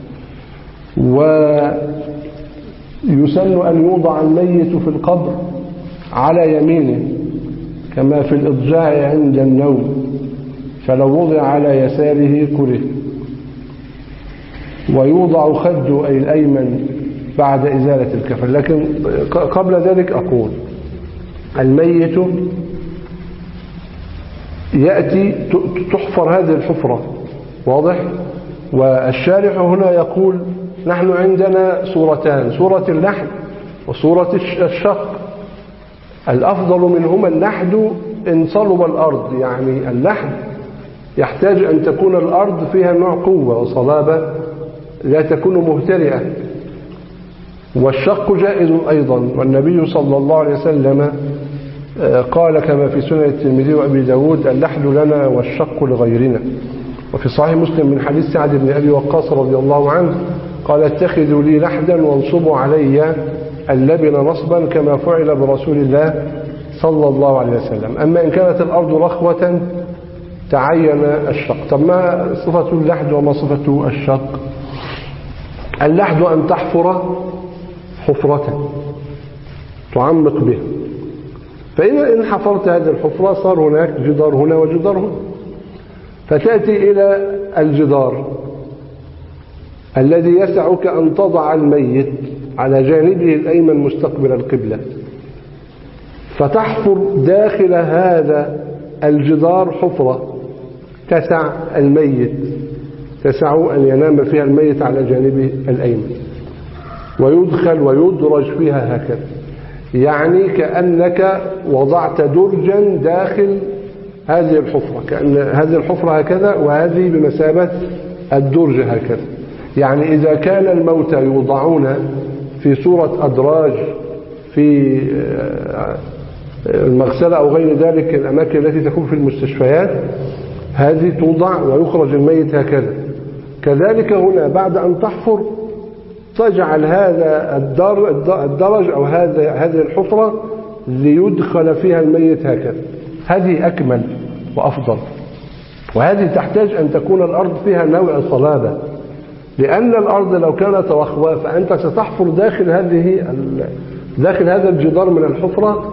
Speaker 2: ويسن أن يوضع الميت في القبر على يمينه كما في الإضجاع عند النوم، فلو وضع على يساره كره. ويوضع خده أي الأيمن بعد إزالة الكفن. لكن قبل ذلك أقول الميت يأتي تحفر هذه الحفرة. واضح؟ والشارح هنا يقول نحن عندنا صورتان، صورة اللحد وصورة الشق. الأفضل منهما اللحد إن صلب الأرض، يعني اللحد يحتاج أن تكون الأرض فيها نوع قوة وصلابة لا تكون مهترئة. والشق جائز أيضا، والنبي صلى الله عليه وسلم قال كما في سنن الترمذي وأبي داود اللحد لنا والشق لغيرنا. وفي صحيح مسلم من حديث سعد بن أبي وقاص رضي الله عنه قال اتخذوا لي لحدا وانصبوا علي اللبن نصبا كما فعل برسول الله صلى الله عليه وسلم. أما إن كانت الأرض رخوة تعين الشق. طب ما صفة اللحد وما صفة الشق؟ اللحد أن تحفر حفرة تعمق بها، فإذا إن حفرت هذه الحفرة صار هناك جدار هنا وجدار هنا، فتأتي إلى الجدار الذي يسعك أن تضع الميت على جانبه الأيمن مستقبل القبلة، فتحفر داخل هذا الجدار حفرة تسع الميت، تسع أن ينام فيها الميت على جانبه الأيمن، ويدخل ويدرج فيها هكذا، يعني كأنك وضعت درجا داخل هذه الحفرة، كأن هذه الحفرة هكذا وهذه بمثابة الدرج هكذا. يعني إذا كان الموتى يوضعون في صورة أدراج في المغسلة أو غير ذلك الأماكن التي تكون في المستشفيات، هذه توضع ويخرج الميت هكذا. كذلك هنا بعد أن تحفر تجعل هذا الدرج أو هذا هذه الحفرة ليدخل فيها الميت هكذا. هذه أكمل وأفضل، وهذه تحتاج أن تكون الأرض فيها نوع صلابة، لأن الأرض لو كانت رخوة فأنت ستحفر داخل هذه داخل هذا الجدار من الحفرة،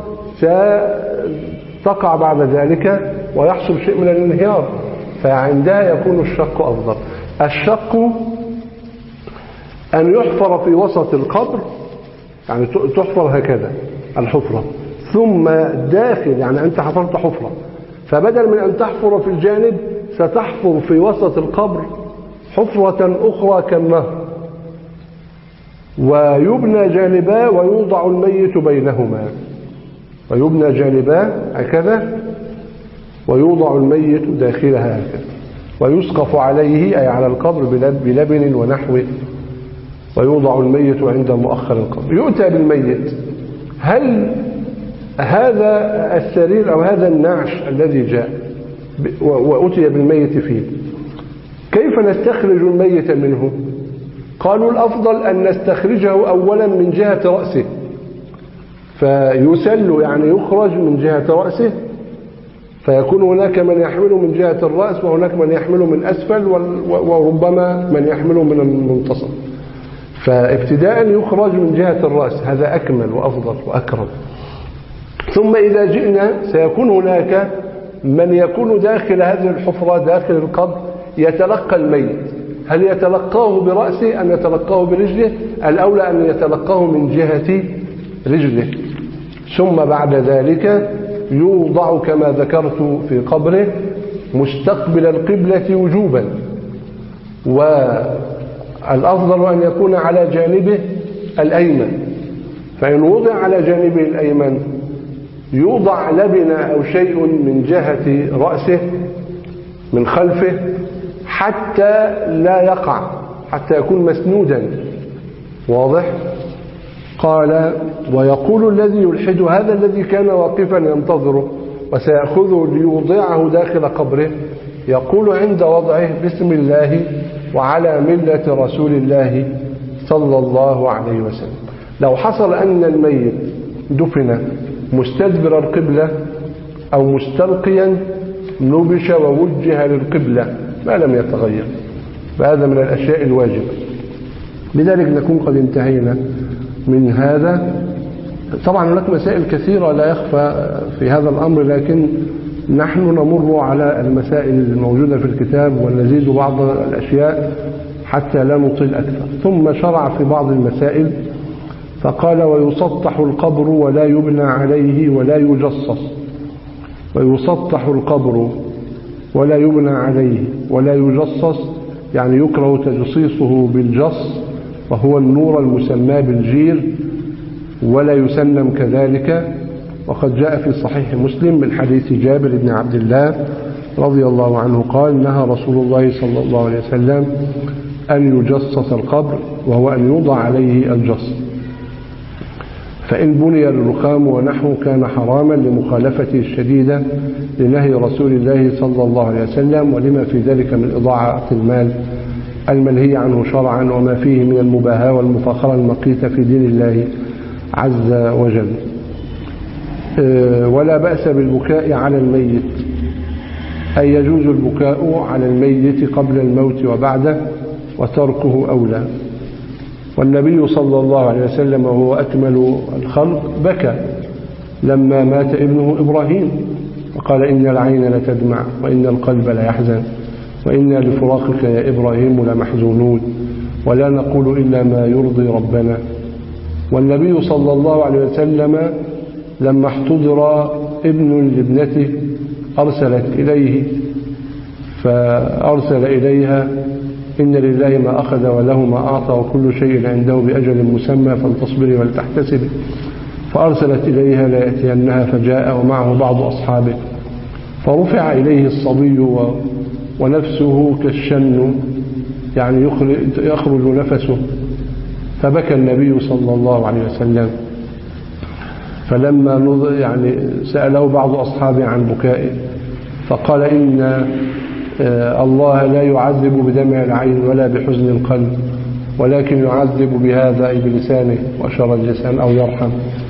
Speaker 2: ستقع بعد ذلك ويحصل شيء من الانهيار، فعندها يكون الشق أفضل. الشق أن يحفر في وسط القبر، يعني تحفر هكذا الحفرة، ثم داخل، يعني أنت حفرت حفرة، فبدل من أن تحفر في الجانب ستحفر في وسط القبر حفرة أخرى كالنهر، ويبنى جانبا ويوضع الميت بينهما، ويبنى جانبا هكذا ويوضع الميت داخلها هكذا، ويسقف عليه أي على القبر بلبن ونحوه، ويوضع الميت عند مؤخر القبر. يؤتى بالميت، هل هذا السرير أو هذا النعش الذي جاء وأتي بالميت فيه كيف نستخرج الميت منه؟ قالوا الأفضل أن نستخرجه أولا من جهة رأسه، فيسل يعني يخرج من جهة رأسه، فيكون هناك من يحمله من جهة الرأس وهناك من يحمله من أسفل وربما من يحمله من المنتصف، فابتداء يخرج من جهة الرأس، هذا أكمل وأفضل وأكرم. ثم إذا جئنا سيكون هناك من يكون داخل هذه الحفرة داخل القبر يتلقى الميت. هل يتلقاه برأسه أم يتلقاه برجله؟ الأولى أن يتلقاه من جهة رجله. ثم بعد ذلك يوضع كما ذكرت في قبره مستقبل القبلة وجوبا، والأفضل أن يكون على جانبه الأيمن. فإن وضع على جانبه الأيمن يوضع لبنة أو شيء من جهة رأسه من خلفه حتى لا يقع، حتى يكون مسنودا. واضح؟ قال: ويقول الذي يلحد، هذا الذي كان واقفا ينتظره وسيأخذه ليوضعه داخل قبره، يقول عند وضعه: بسم الله وعلى ملة رسول الله صلى الله عليه وسلم. لو حصل أن الميت دفن مستدبر القبلة أو مستلقيا نبش ووجه للقبلة ما لم يتغير، فهذا من الأشياء الواجبة. لذلك نكون قد انتهينا من هذا. طبعا هناك مسائل كثيرة لا يخفى في هذا الأمر، لكن نحن نمر على المسائل الموجودة في الكتاب ونزيد بعض الأشياء حتى لا نطيل أكثر. ثم شرع في بعض المسائل فقال: ويسطح القبر ولا يبنى عليه ولا يجصص. ويسطح القبر ولا يبنى عليه ولا يجصص، يعني يكره تجصيصه بالجص وهو النور المسمى بالجير، ولا يسنم كذلك. وقد جاء في صحيح مسلم من حديث جابر بن عبد الله رضي الله عنه قال: نهى رسول الله صلى الله عليه وسلم أن يجصص القبر، وهو أن يوضع عليه الجص. فإن بني الرخام ونحو كان حراما لمخالفته الشديدة لنهي رسول الله صلى الله عليه وسلم، ولما في ذلك من إضاعة المال المنهي عنه شرعا، وما فيه من المباهاة والمفاخرة المقيتة في دين الله عز وجل. ولا بأس بالبكاء على الميت، أي يجوز البكاء على الميت قبل الموت وبعده، وتركه أولى. والنبي صلى الله عليه وسلم وهو أكمل الخلق بكى لما مات ابنه إبراهيم، وقال: إن العين لتدمع وإن القلب ليحزن وإنا لفراقك يا إبراهيم لمحزونون ولا نقول إلا ما يرضي ربنا. والنبي صلى الله عليه وسلم لما احتضر ابن لابنته أرسلت إليه فأرسل إليها: إن لله ما أخذ وله ما أعطى وكل شيء عنده بأجل مسمى فلتصبري ولتحتسبي. فأرسلت إليها ليأتينها، فجاء ومعه بعض أصحابه، فرفع إليه الصبي ونفسه كالشن، يعني يخرج نفسه، فبكى النبي صلى الله عليه وسلم. فلما يعني سأله بعض أصحابه عن بكائه فقال: إن الله لا يعذب بدمع العين ولا بحزن القلب، ولكن يعذب بهذا أي بلسانه وأشار اللسان، أو يرحم.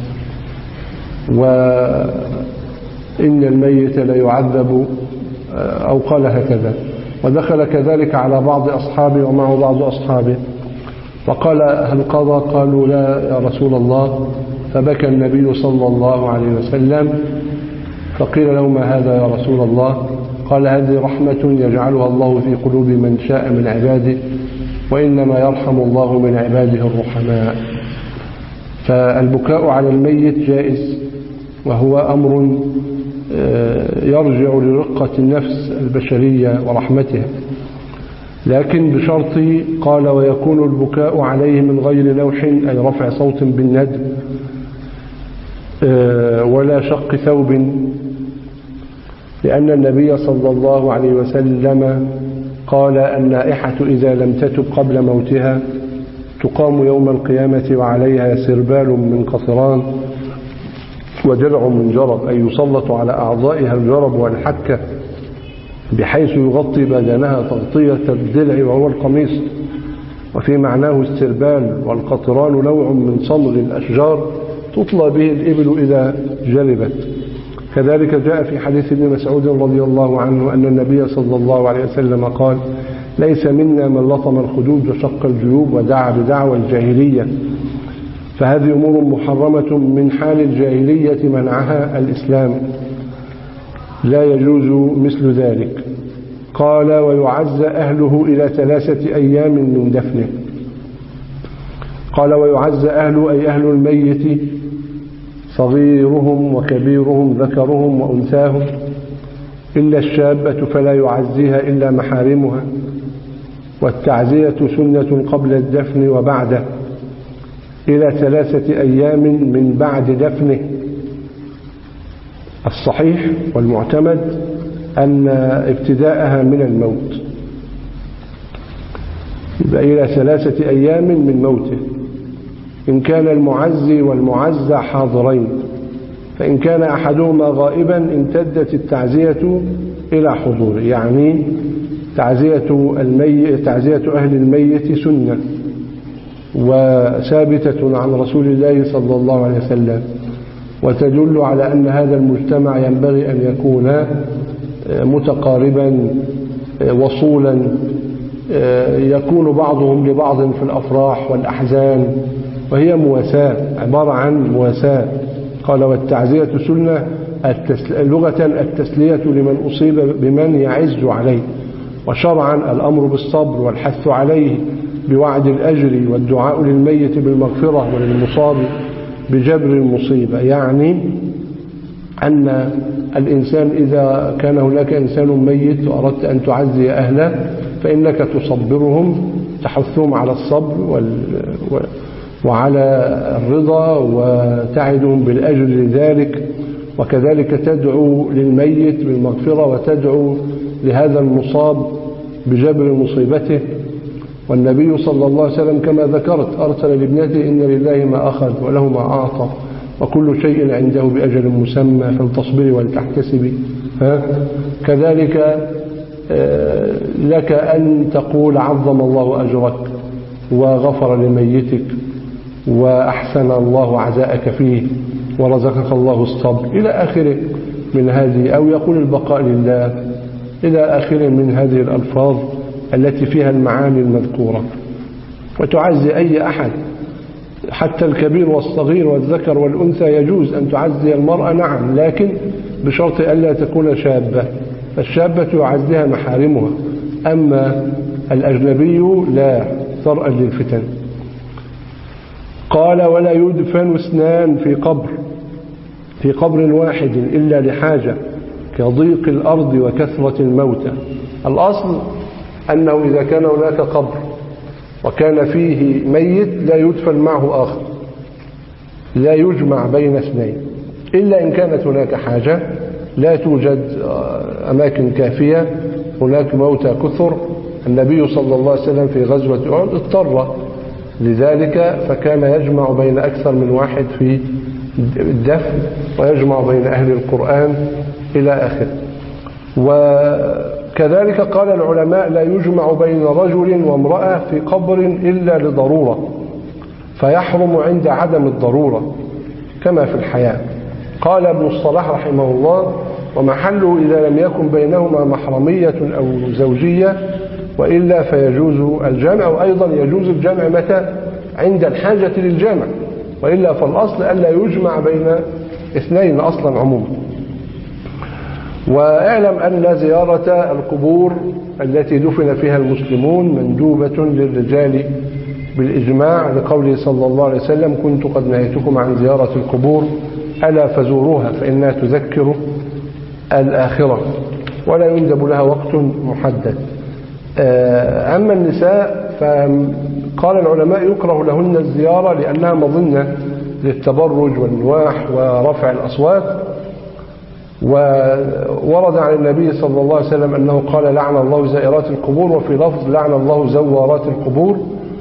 Speaker 2: وإن الميت لا يعذب، أو قال هكذا. ودخل كذلك على بعض أصحابه ومعه بعض أصحابه فقال: هل قضى؟ قالوا: لا يا رسول الله. فبكى النبي صلى الله عليه وسلم، فقيل له: ما هذا يا رسول الله؟ قال: هذه رحمة يجعلها الله في قلوب من شاء من عباده، وإنما يرحم الله من عباده الرحماء. فالبكاء على الميت جائز، وهو أمر يرجع لرقة النفس البشرية ورحمتها، لكن بشرط قال: ويكون البكاء عليه من غير نوح، أي رفع صوت بالندب ولا شق ثوب، لأن النبي صلى الله عليه وسلم قال: النائحة إذا لم تتب قبل موتها تقام يوم القيامة وعليها سربال من قطران ودرع من جرب، أي يسلط على أعضائها الجرب والحكة بحيث يغطي بدنها تغطية الدلع وهو القميص. وفي معناه السربال. والقطران نوع من صمغ الأشجار تطلى به الإبل إذا جلبت. كذلك جاء في حديث ابن مسعود رضي الله عنه أن النبي صلى الله عليه وسلم قال: ليس منا من لطم الخدود وشق الجيوب ودعا بدعوى الجاهلية. فهذه أمور محرمة من حال الجاهلية منعها الإسلام، لا يجوز مثل ذلك. قال ويعزى أهله إلى ثلاثة أيام من دفنه. قال ويعزى أهله أي أهل الميت صغيرهم وكبيرهم ذكرهم وأنثاهم، إلا الشابة فلا يعزيها إلا محارمها. والتعزية سنة قبل الدفن وبعده إلى ثلاثة أيام من بعد دفنه. الصحيح والمعتمد أن ابتداءها من الموت، يبقى إلى ثلاثة أيام من موته إن كان المعزي والمعزى حاضرين، فإن كان أحدهما غائبا امتدت التعزية إلى حضوره. يعني تعزية الميت تعزية أهل الميت سنة وثابتة عن رسول الله صلى الله عليه وسلم، وتدل على أن هذا المجتمع ينبغي أن يكون متقاربا وصولا، يكون بعضهم لبعض في الأفراح والأحزان، وهي مواساة، عبارة عن مواساة. قال والتعزية سنة لغة التسلية لمن أصيب بمن يعز عليه، وشرعا الأمر بالصبر والحث عليه بوعد الأجر والدعاء للميت بالمغفرة وللمصاب بجبر المصيبة. يعني أن الإنسان إذا كان هناك إنسان ميت وأردت أن تعزي أهله فإنك تصبرهم، تحثهم على الصبر وعلى الرضا وتعدهم بالأجر لذلك، وكذلك تدعو للميت بالمغفرة وتدعو لهذا المصاب بجبر مصيبته. والنبي صلى الله عليه وسلم كما ذكرت أرسل لابنته إن لله ما أخذ وله ما أعطى وكل شيء عنده بأجل مسمى فلتصبري ولتحتسبي. كذلك لك أن تقول عظم الله أجرك وغفر لميتك وأحسن الله عزاءك فيه ورزقك الله الصبر إلى آخره من هذه، أو يقول البقاء لله إلى آخره من هذه الألفاظ التي فيها المعاني المذكورة. وتعزي أي أحد حتى الكبير والصغير والذكر والأنثى، يجوز أن تعزي المرأة نعم، لكن بشرط ألا تكون شابة، فالشابة يعزيها محارمها، أما الأجنبي لا، ثرءا للفتن. قال ولا يدفن اثنان في قبر في قبر واحد إلا لحاجة كضيق الأرض وكثرة الموتى. الأصل أنه إذا كان هناك قبر وكان فيه ميت لا يدفن معه آخر، لا يجمع بين اثنين، إلا إن كانت هناك حاجة، لا توجد أماكن كافية، هناك موتى كثر. النبي صلى الله عليه وسلم في غزوة أحد اضطر لذلك، فكان يجمع بين أكثر من واحد في الدفن، ويجمع بين أهل القرآن إلى آخره. وكذلك قال العلماء لا يجمع بين رجل وامرأة في قبر إلا لضرورة، فيحرم عند عدم الضرورة كما في الحياة. قال ابن الصلاح رحمه الله ومحله إذا لم يكن بينهما محرمية أو زوجية، وإلا فيجوز الجمع. وأيضا يجوز الجمع متى؟ عند الحاجة للجمع، وإلا فالأصل ألا يجمع بين اثنين أصلا عموما. واعلم أن زيارة القبور التي دفن فيها المسلمون مندوبة للرجال بالإجماع، لقوله صلى الله عليه وسلم كنت قد نهيتكم عن زيارة القبور ألا فزوروها فإنها تذكر الآخرة، ولا يندب لها وقت محدد. أما النساء فقال العلماء يكره لهن الزيارة لأنها مظنة للتبرج والنواح ورفع الأصوات. وورد عن النبي صلى الله عليه وسلم أنه قال لعن الله زائرات القبور، وفي لفظ لعن الله زوارات القبور.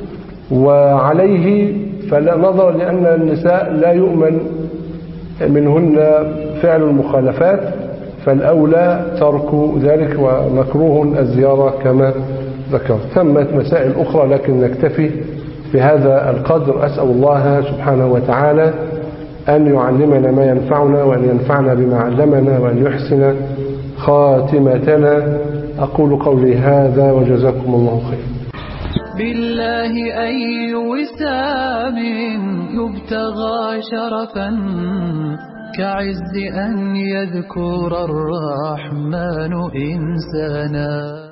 Speaker 2: وعليه فلا نظر لأن النساء لا يؤمن منهن فعل المخالفات، فالأولى ترك ذلك، ومكروه الزيارة كما ذكرت. ثمت مسائل أخرى لكن نكتفي بهذا القدر. أسأل الله سبحانه وتعالى أن يعلمنا ما ينفعنا، وأن ينفعنا بما علمنا، وأن يحسن خاتمتنا. أقول قولي هذا وجزاكم الله خير.
Speaker 1: بالله أي وسام يبتغى شرفا كعز أن يذكر الرحمن إنسانا.